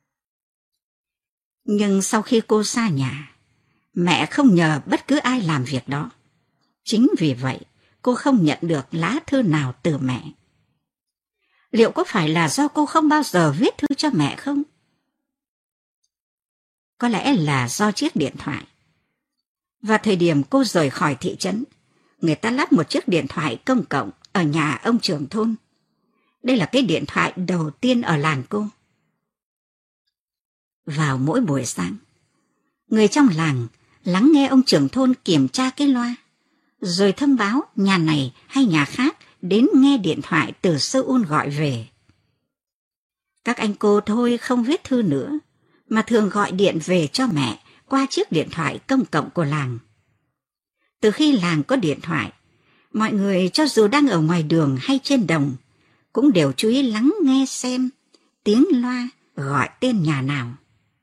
Nhưng sau khi cô xa nhà, mẹ không nhờ bất cứ ai làm việc đó. Chính vì vậy, cô không nhận được lá thư nào từ mẹ. Liệu có phải là do cô không bao giờ viết thư cho mẹ không? Có lẽ là do chiếc điện thoại. Vào thời điểm cô rời khỏi thị trấn, người ta lắp một chiếc điện thoại công cộng ở nhà ông trưởng thôn. Đây là cái điện thoại đầu tiên ở làng cô. Vào mỗi buổi sáng, người trong làng lắng nghe ông trưởng thôn kiểm tra cái loa, rồi thông báo nhà này hay nhà khác đến nghe điện thoại từ Seoul gọi về. Các anh cô thôi không viết thư nữa, mà thường gọi điện về cho mẹ qua chiếc điện thoại công cộng của làng. Từ khi làng có điện thoại, mọi người cho dù đang ở ngoài đường hay trên đồng, cũng đều chú ý lắng nghe xem tiếng loa gọi tên nhà nào.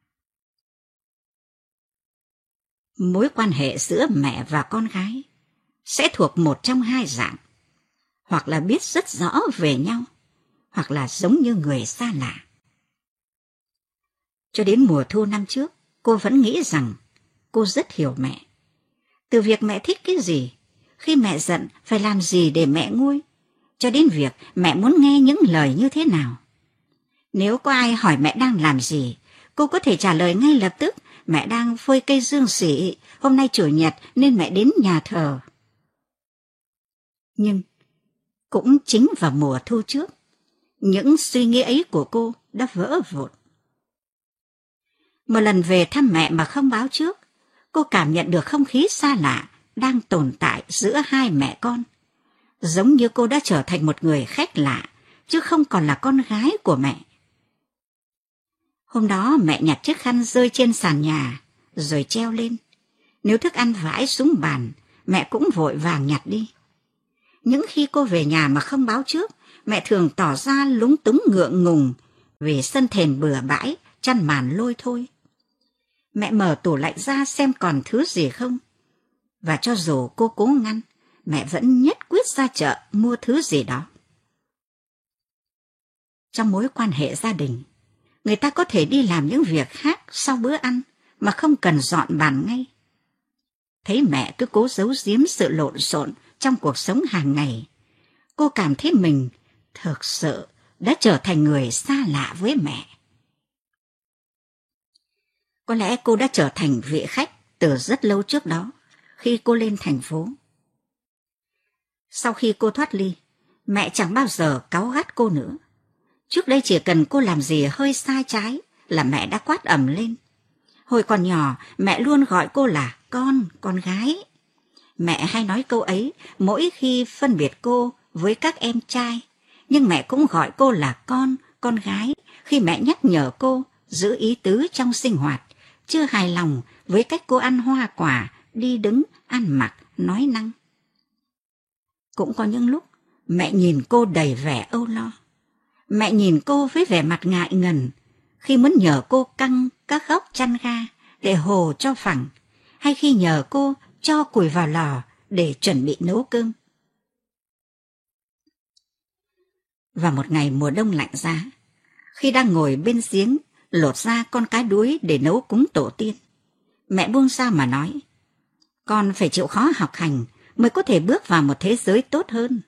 Mối quan hệ giữa mẹ và con gái sẽ thuộc một trong hai dạng, hoặc là biết rất rõ về nhau, hoặc là giống như người xa lạ. Cho đến mùa thu năm trước, cô vẫn nghĩ rằng cô rất hiểu mẹ. Từ việc mẹ thích cái gì, khi mẹ giận phải làm gì để mẹ nguôi, cho đến việc mẹ muốn nghe những lời như thế nào. Nếu có ai hỏi mẹ đang làm gì, cô có thể trả lời ngay lập tức: mẹ đang phơi cây dương sỉ, hôm nay chủ nhật nên mẹ đến nhà thờ. Nhưng cũng chính vào mùa thu trước, những suy nghĩ ấy của cô đã vỡ vụn. Một lần về thăm mẹ mà không báo trước, cô cảm nhận được không khí xa lạ đang tồn tại giữa hai mẹ con. Giống như cô đã trở thành một người khách lạ, chứ không còn là con gái của mẹ. Hôm đó mẹ nhặt chiếc khăn rơi trên sàn nhà, rồi treo lên. Nếu thức ăn vãi xuống bàn, mẹ cũng vội vàng nhặt đi. Những khi cô về nhà mà không báo trước, mẹ thường tỏ ra lúng túng ngượng ngùng vì sân thềm bừa bãi, chăn màn lôi thôi. Mẹ mở tủ lạnh ra xem còn thứ gì không. Và cho dù cô cố ngăn, mẹ vẫn nhất quyết ra chợ mua thứ gì đó. Trong mối quan hệ gia đình, người ta có thể đi làm những việc khác sau bữa ăn mà không cần dọn bàn ngay. Thấy mẹ cứ cố giấu giếm sự lộn xộn trong cuộc sống hàng ngày, cô cảm thấy mình thực sự đã trở thành người xa lạ với mẹ. Có lẽ cô đã trở thành vị khách từ rất lâu trước đó, khi cô lên thành phố. Sau khi cô thoát ly, mẹ chẳng bao giờ cáu gắt cô nữa. Trước đây chỉ cần cô làm gì hơi sai trái là mẹ đã quát ầm lên. Hồi còn nhỏ, mẹ luôn gọi cô là con gái. Mẹ hay nói câu ấy mỗi khi phân biệt cô với các em trai, nhưng mẹ cũng gọi cô là con gái khi mẹ nhắc nhở cô giữ ý tứ trong sinh hoạt, chưa hài lòng với cách cô ăn hoa quả, đi đứng, ăn mặc, nói năng. Cũng có những lúc mẹ nhìn cô đầy vẻ âu lo. Mẹ nhìn cô với vẻ mặt ngại ngần khi muốn nhờ cô căng các góc chăn ga để hồ cho phẳng, hay khi nhờ cô cho củi vào lò để chuẩn bị nấu cơm. Và một ngày mùa đông lạnh giá, khi đang ngồi bên giếng lột ra con cá đuối để nấu cúng tổ tiên, mẹ buông ra mà nói, con phải chịu khó học hành mới có thể bước vào một thế giới tốt hơn.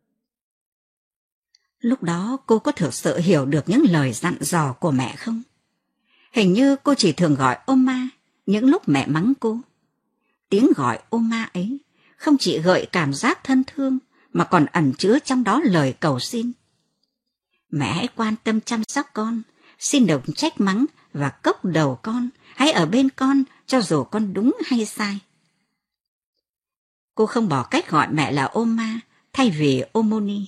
Lúc đó cô có thực sự hiểu được những lời dặn dò của mẹ không? Hình như cô chỉ thường gọi Oma những lúc mẹ mắng cô. Tiếng gọi Oma ấy không chỉ gợi cảm giác thân thương mà còn ẩn chứa trong đó lời cầu xin. Mẹ hãy quan tâm chăm sóc con, xin đừng trách mắng và cốc đầu con, hãy ở bên con cho dù con đúng hay sai. Cô không bỏ cách gọi mẹ là Oma thay vì Omoni.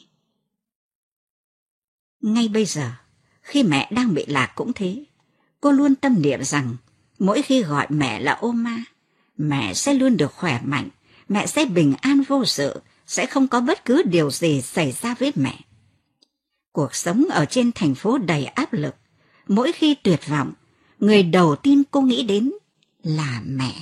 Ngay bây giờ, khi mẹ đang bị lạc cũng thế, cô luôn tâm niệm rằng mỗi khi gọi mẹ là Oma, mẹ sẽ luôn được khỏe mạnh, mẹ sẽ bình an vô sự, sẽ không có bất cứ điều gì xảy ra với mẹ. Cuộc sống ở trên thành phố đầy áp lực, mỗi khi tuyệt vọng, người đầu tiên cô nghĩ đến là mẹ.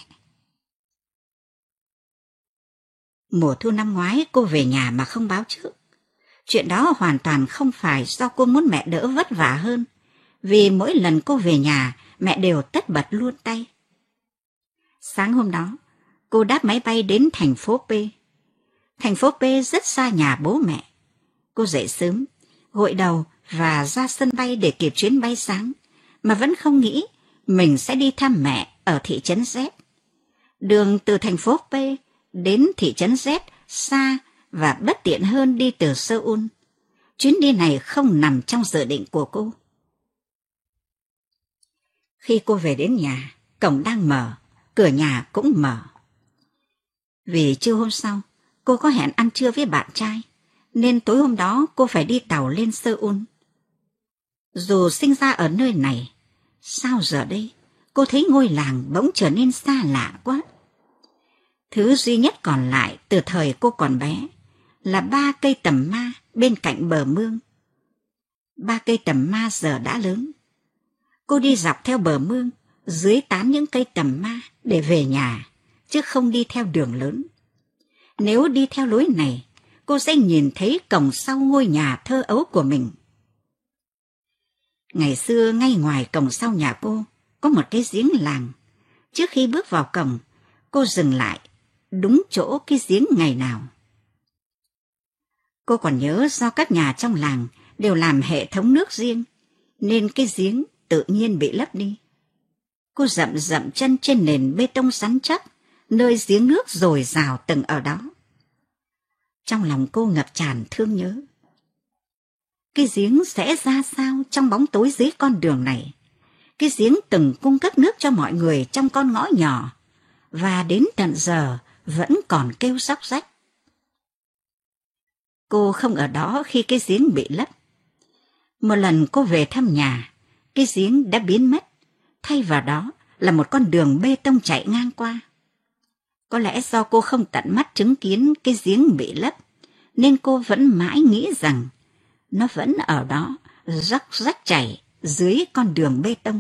Mùa thu năm ngoái cô về nhà mà không báo trước. Chuyện đó hoàn toàn không phải do cô muốn mẹ đỡ vất vả hơn, vì mỗi lần cô về nhà, mẹ đều tất bật luôn tay. Sáng hôm đó, cô đáp máy bay đến thành phố P. Thành phố P rất xa nhà bố mẹ. Cô dậy sớm, gội đầu và ra sân bay để kịp chuyến bay sáng, mà vẫn không nghĩ mình sẽ đi thăm mẹ ở thị trấn Z. Đường từ thành phố P đến thị trấn Z xa và bất tiện hơn đi từ Seoul. Chuyến đi này không nằm trong dự định của cô. Khi cô về đến nhà, cổng đang mở, cửa nhà cũng mở. Vì trưa hôm sau, cô có hẹn ăn trưa với bạn trai, nên tối hôm đó cô phải đi tàu lên Seoul. Dù sinh ra ở nơi này, sao giờ đây cô thấy ngôi làng bỗng trở nên xa lạ quá. Thứ duy nhất còn lại từ thời cô còn bé là 3 cây tầm ma bên cạnh bờ mương. 3 cây tầm ma giờ đã lớn. Cô đi dọc theo bờ mương, dưới tán những cây tầm ma để về nhà, chứ không đi theo đường lớn. Nếu đi theo lối này, cô sẽ nhìn thấy cổng sau ngôi nhà thơ ấu của mình. Ngày xưa ngay ngoài cổng sau nhà cô có một cái giếng làng. Trước khi bước vào cổng, cô dừng lại đúng chỗ cái giếng ngày nào. Cô còn nhớ do các nhà trong làng đều làm hệ thống nước riêng, nên cái giếng tự nhiên bị lấp đi. Cô dậm dậm chân trên nền bê tông rắn chắc, nơi giếng nước dồi dào từng ở đó. Trong lòng cô ngập tràn thương nhớ. Cái giếng sẽ ra sao trong bóng tối dưới con đường này? Cái giếng từng cung cấp nước cho mọi người trong con ngõ nhỏ, và đến tận giờ vẫn còn kêu róc rách. Cô không ở đó khi cái giếng bị lấp. Một lần cô về thăm nhà, cái giếng đã biến mất, thay vào đó là một con đường bê tông chạy ngang qua. Có lẽ do cô không tận mắt chứng kiến cái giếng bị lấp, nên cô vẫn mãi nghĩ rằng nó vẫn ở đó, róc rách chảy dưới con đường bê tông.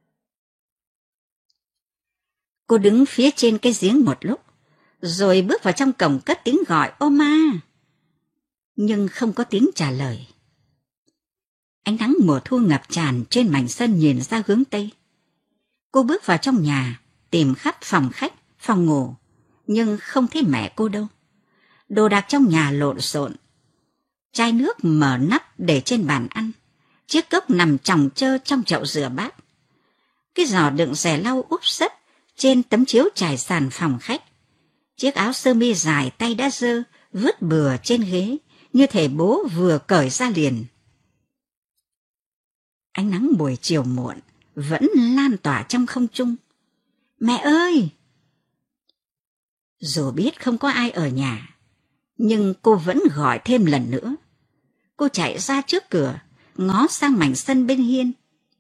Cô đứng phía trên cái giếng một lúc, rồi bước vào trong cổng cất tiếng gọi Oma. Nhưng không có tiếng trả lời. Ánh nắng mùa thu ngập tràn trên mảnh sân nhìn ra hướng Tây. Cô bước vào trong nhà, tìm khắp phòng khách, phòng ngủ, nhưng không thấy mẹ cô đâu. Đồ đạc trong nhà lộn xộn. Chai nước mở nắp để trên bàn ăn. Chiếc cốc nằm chồng chơ trong chậu rửa bát. Cái giỏ đựng rẻ lau úp sấp trên tấm chiếu trải sàn phòng khách. Chiếc áo sơ mi dài tay đã dơ vứt bừa trên ghế, như thể bố vừa cởi ra liền. Ánh nắng buổi chiều muộn vẫn lan tỏa trong không trung. Mẹ ơi! Dù biết không có ai ở nhà, nhưng cô vẫn gọi thêm lần nữa. Cô chạy ra trước cửa, ngó sang mảnh sân bên hiên.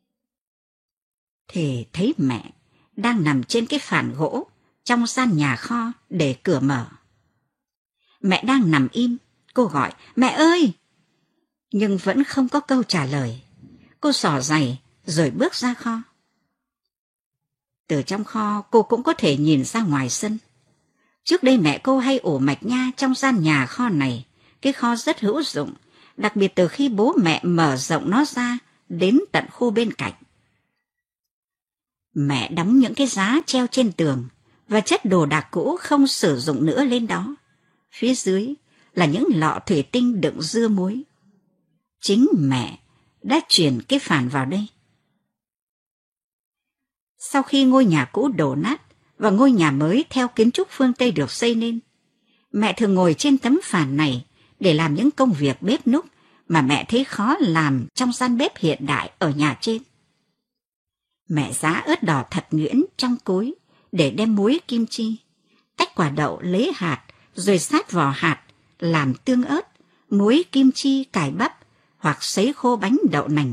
Thì thấy mẹ đang nằm trên cái phản gỗ trong gian nhà kho để cửa mở. Mẹ đang nằm im, cô gọi, mẹ ơi! Nhưng vẫn không có câu trả lời. Cô xỏ giày rồi bước ra kho. Từ trong kho cô cũng có thể nhìn ra ngoài sân. Trước đây mẹ cô hay ủ mạch nha trong gian nhà kho này, cái kho rất hữu dụng đặc biệt từ khi bố mẹ mở rộng nó ra đến tận khu bên cạnh. Mẹ đóng những cái giá treo trên tường và chất đồ đạc cũ không sử dụng nữa lên đó. Phía dưới là những lọ thủy tinh đựng dưa muối. Chính mẹ đã chuyển cái phản vào đây. Sau khi ngôi nhà cũ đổ nát và ngôi nhà mới theo kiến trúc phương Tây được xây nên, mẹ thường ngồi trên tấm phản này để làm những công việc bếp núc mà mẹ thấy khó làm trong gian bếp hiện đại ở nhà trên. Mẹ giá ớt đỏ thật nhuyễn trong cối để đem muối kim chi, tách quả đậu lấy hạt rồi sát vỏ hạt làm tương ớt, muối kim chi, cải bắp hoặc sấy khô bánh đậu nành.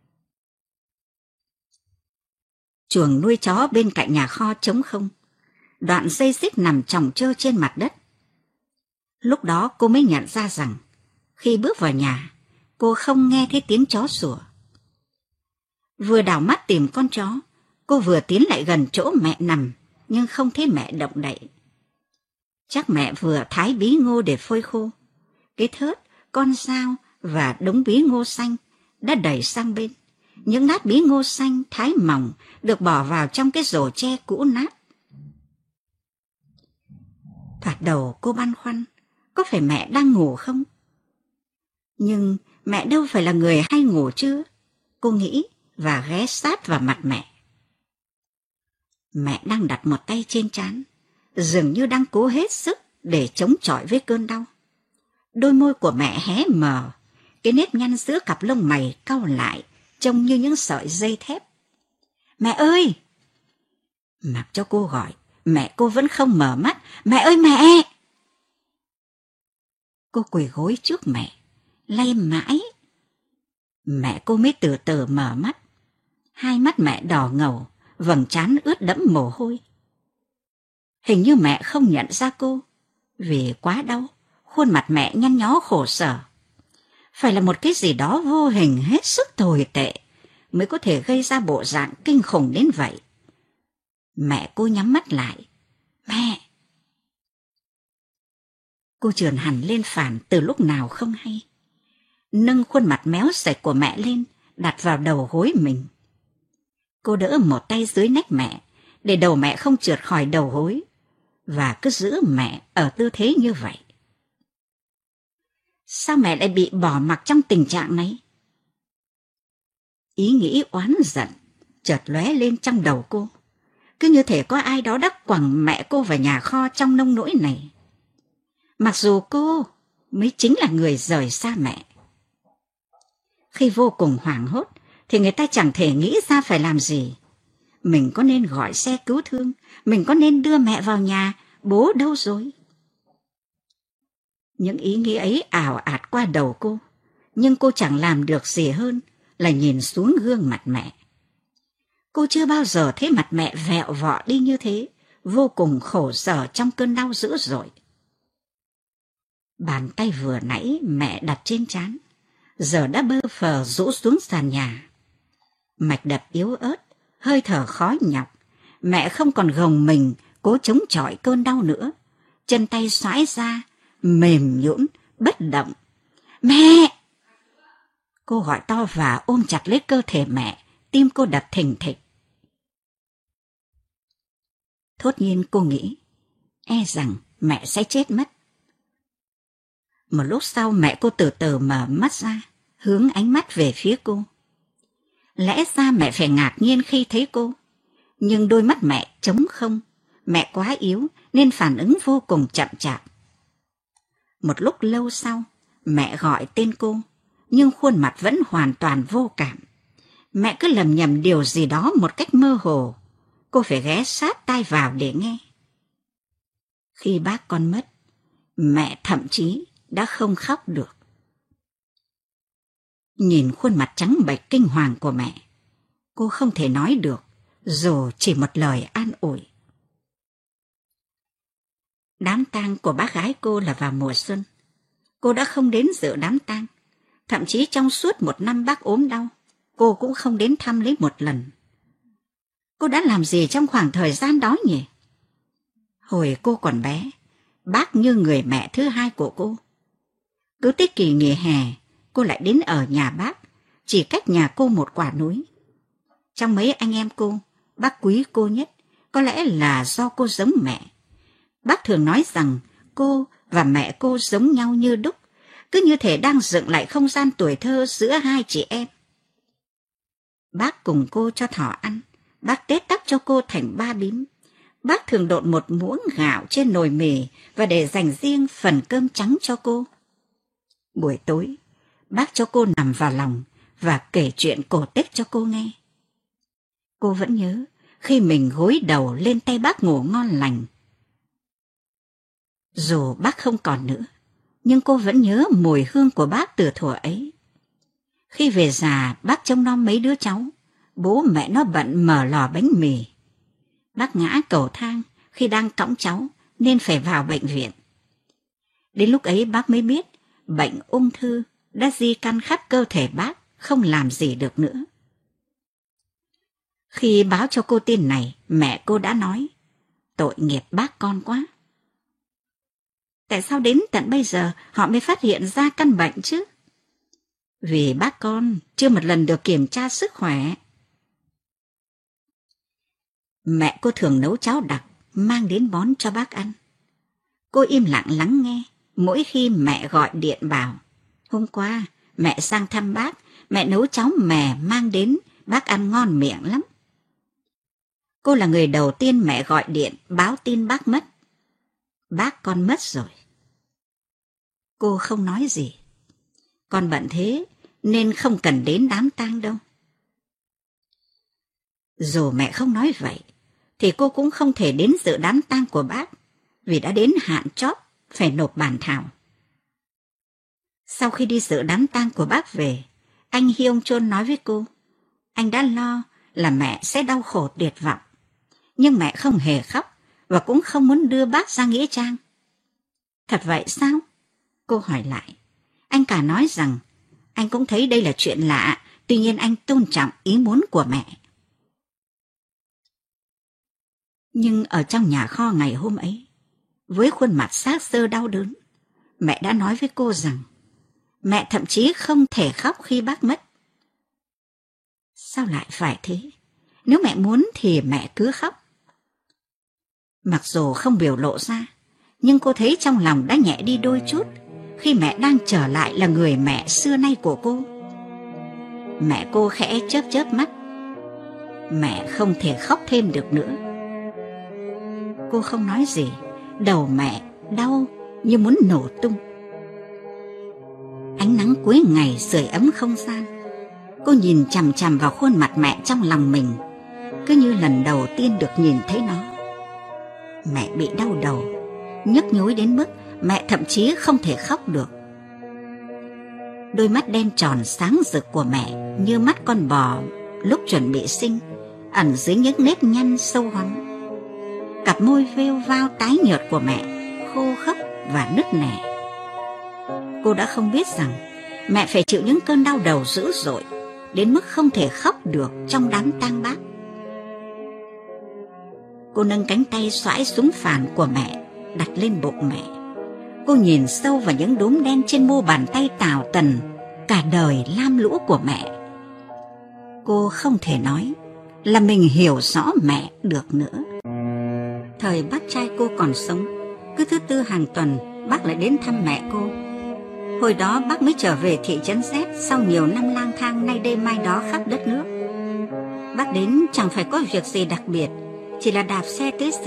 Chuồng nuôi chó bên cạnh nhà kho trống không, đoạn dây xích nằm chồng chơ trên mặt đất. Lúc đó cô mới nhận ra rằng khi bước vào nhà, cô không nghe thấy tiếng chó sủa. Vừa đảo mắt tìm con chó, cô vừa tiến lại gần chỗ mẹ nằm, nhưng không thấy mẹ động đậy. Chắc mẹ vừa thái bí ngô để phơi khô. Cái thớt, con dao và đống bí ngô xanh đã đẩy sang bên. Những nát bí ngô xanh thái mỏng được bỏ vào trong cái rổ tre cũ nát. Thoạt đầu cô băn khoăn, có phải mẹ đang ngủ không? Nhưng mẹ đâu phải là người hay ngủ chứ, cô nghĩ và ghé sát vào mặt mẹ. Mẹ đang đặt một tay trên trán, dường như đang cố hết sức để chống chọi với cơn đau. Đôi môi của mẹ hé mờ, cái nếp nhăn giữa cặp lông mày cau lại, trông như những sợi dây thép. Mẹ ơi! Mặc cho cô gọi, mẹ cô vẫn không mở mắt. Mẹ ơi mẹ! Cô quỳ gối trước mẹ, lay mãi. Mẹ cô mới từ từ mở mắt. Hai mắt mẹ đỏ ngầu, vầng trán ướt đẫm mồ hôi. Hình như mẹ không nhận ra cô, vì quá đau, khuôn mặt mẹ nhăn nhó khổ sở. Phải là một cái gì đó vô hình hết sức tồi tệ mới có thể gây ra bộ dạng kinh khủng đến vậy. Mẹ cô nhắm mắt lại. Mẹ! Cô trườn hẳn lên phản từ lúc nào không hay. Nâng khuôn mặt méo sạch của mẹ lên, đặt vào đầu gối mình. Cô đỡ một tay dưới nách mẹ, để đầu mẹ không trượt khỏi đầu gối, và cứ giữ mẹ ở tư thế như vậy. Sao mẹ lại bị bỏ mặc trong tình trạng này? Ý nghĩ oán giận chợt lóe lên trong đầu cô. Cứ như thể có ai đó đã quẳng mẹ cô vào nhà kho trong nông nỗi này. Mặc dù cô mới chính là người rời xa mẹ. Khi vô cùng hoảng hốt thì người ta chẳng thể nghĩ ra phải làm gì. Mình có nên gọi xe cứu thương? Mình có nên đưa mẹ vào nhà? Bố đâu rồi? Những ý nghĩ ấy ảo ạt qua đầu cô, nhưng cô chẳng làm được gì hơn là nhìn xuống gương mặt mẹ. Cô chưa bao giờ thấy mặt mẹ vẹo vọ đi như thế, vô cùng khổ sở trong cơn đau dữ dội. Bàn tay vừa nãy mẹ đặt trên trán, giờ đã bơ phờ rũ xuống sàn nhà. Mạch đập yếu ớt, hơi thở khó nhọc, mẹ không còn gồng mình cố chống chọi cơn đau nữa. Chân tay xoãi ra, mềm nhũn, bất động. Mẹ! Cô gọi to và ôm chặt lấy cơ thể mẹ, tim cô đập thình thịch. Thốt nhiên cô nghĩ, e rằng mẹ sẽ chết mất. Một lúc sau mẹ cô từ từ mở mắt ra, hướng ánh mắt về phía cô. Lẽ ra mẹ phải ngạc nhiên khi thấy cô, nhưng đôi mắt mẹ trống không. Mẹ quá yếu nên phản ứng vô cùng chậm chạp. Một lúc lâu sau, mẹ gọi tên cô, nhưng khuôn mặt vẫn hoàn toàn vô cảm. Mẹ cứ lầm nhầm điều gì đó một cách mơ hồ. Cô phải ghé sát tai vào để nghe. Khi bác con mất, mẹ thậm chí đã không khóc được. Nhìn khuôn mặt trắng bệch kinh hoàng của mẹ, cô không thể nói được, dù chỉ một lời an ủi. Đám tang của bác gái cô là vào mùa xuân. Cô đã không đến dự đám tang. Thậm chí trong suốt một năm bác ốm đau, cô cũng không đến thăm lấy một lần. Cô đã làm gì trong khoảng thời gian đó nhỉ? Hồi cô còn bé, bác như người mẹ thứ hai của cô. Cứ tới kỳ nghỉ hè, cô lại đến ở nhà bác, chỉ cách nhà cô một quả núi. Trong mấy anh em cô, bác quý cô nhất, có lẽ là do cô giống mẹ. Bác thường nói rằng cô và mẹ cô giống nhau như đúc, cứ như thể đang dựng lại không gian tuổi thơ giữa hai chị em. Bác cùng cô cho thỏ ăn, bác tết tắp cho cô thành 3 bím. Bác thường độn một muỗng gạo trên nồi mì và để dành riêng phần cơm trắng cho cô. Buổi tối, bác cho cô nằm vào lòng và kể chuyện cổ tích cho cô nghe. Cô vẫn nhớ khi mình gối đầu lên tay bác ngủ ngon lành. Dù bác không còn nữa, nhưng cô vẫn nhớ mùi hương của bác từ thuở ấy. Khi về già, bác trông nom mấy đứa cháu, bố mẹ nó bận mở lò bánh mì. Bác ngã cầu thang khi đang cõng cháu nên phải vào bệnh viện. Đến lúc ấy bác mới biết bệnh ung thư đã di căn khắp cơ thể bác, không làm gì được nữa. Khi báo cho cô tin này, mẹ cô đã nói, tội nghiệp bác con quá. Tại sao đến tận bây giờ họ mới phát hiện ra căn bệnh chứ? Vì bác con chưa một lần được kiểm tra sức khỏe. Mẹ cô thường nấu cháo đặc, mang đến bón cho bác ăn. Cô im lặng lắng nghe, mỗi khi mẹ gọi điện bảo, hôm qua mẹ sang thăm bác, mẹ nấu cháo mè mang đến, bác ăn ngon miệng lắm. Cô là người đầu tiên mẹ gọi điện báo tin bác mất. Bác con mất rồi. Cô không nói gì. Con bận thế nên không cần đến đám tang đâu. Dù mẹ không nói vậy, thì cô cũng không thể đến dự đám tang của bác, vì đã đến hạn chót phải nộp bản thảo. Sau khi đi dự đám tang của bác về, anh Hyung Chon nói với cô, anh đã lo là mẹ sẽ đau khổ tuyệt vọng, nhưng mẹ không hề khóc và cũng không muốn đưa bác ra nghĩa trang. Thật vậy sao? Cô hỏi lại. Anh cả nói rằng anh cũng thấy đây là chuyện lạ, tuy nhiên anh tôn trọng ý muốn của mẹ. Nhưng ở trong nhà kho ngày hôm ấy, với khuôn mặt xác xơ đau đớn, mẹ đã nói với cô rằng mẹ thậm chí không thể khóc khi bác mất. Sao lại phải thế? Nếu mẹ muốn thì mẹ cứ khóc. Mặc dù không biểu lộ ra, nhưng cô thấy trong lòng đã nhẹ đi đôi chút khi mẹ đang trở lại là người mẹ xưa nay của cô. Mẹ cô khẽ chớp chớp mắt. Mẹ không thể khóc thêm được nữa. Cô không nói gì, đầu mẹ đau như muốn nổ tung. Ánh nắng cuối ngày sưởi ấm không gian. Cô nhìn chằm chằm vào khuôn mặt mẹ trong lòng mình, cứ như lần đầu tiên được nhìn thấy nó. Mẹ bị đau đầu, nhức nhối đến mức mẹ thậm chí không thể khóc được. Đôi mắt đen tròn sáng rực của mẹ như mắt con bò lúc chuẩn bị sinh, ẩn dưới những nếp nhăn sâu hoắm. Cặp môi vêu vao tái nhợt của mẹ khô khốc và nứt nẻ. Cô đã không biết rằng mẹ phải chịu những cơn đau đầu dữ dội đến mức không thể khóc được trong đám tang bác. Cô nâng cánh tay xoãi súng phản của mẹ đặt lên bụng mẹ. Cô nhìn sâu vào những đốm đen trên mu bàn tay tảo tần cả đời lam lũ của mẹ. Cô không thể nói là mình hiểu rõ mẹ được nữa. Thời bác trai cô còn sống, cứ thứ tư hàng tuần bác lại đến thăm mẹ cô. Hồi đó bác mới trở về thị trấn Z sau nhiều năm lang thang nay đây mai đó khắp đất nước. Bác đến chẳng phải có việc gì đặc biệt, chỉ là đạp xe tới xe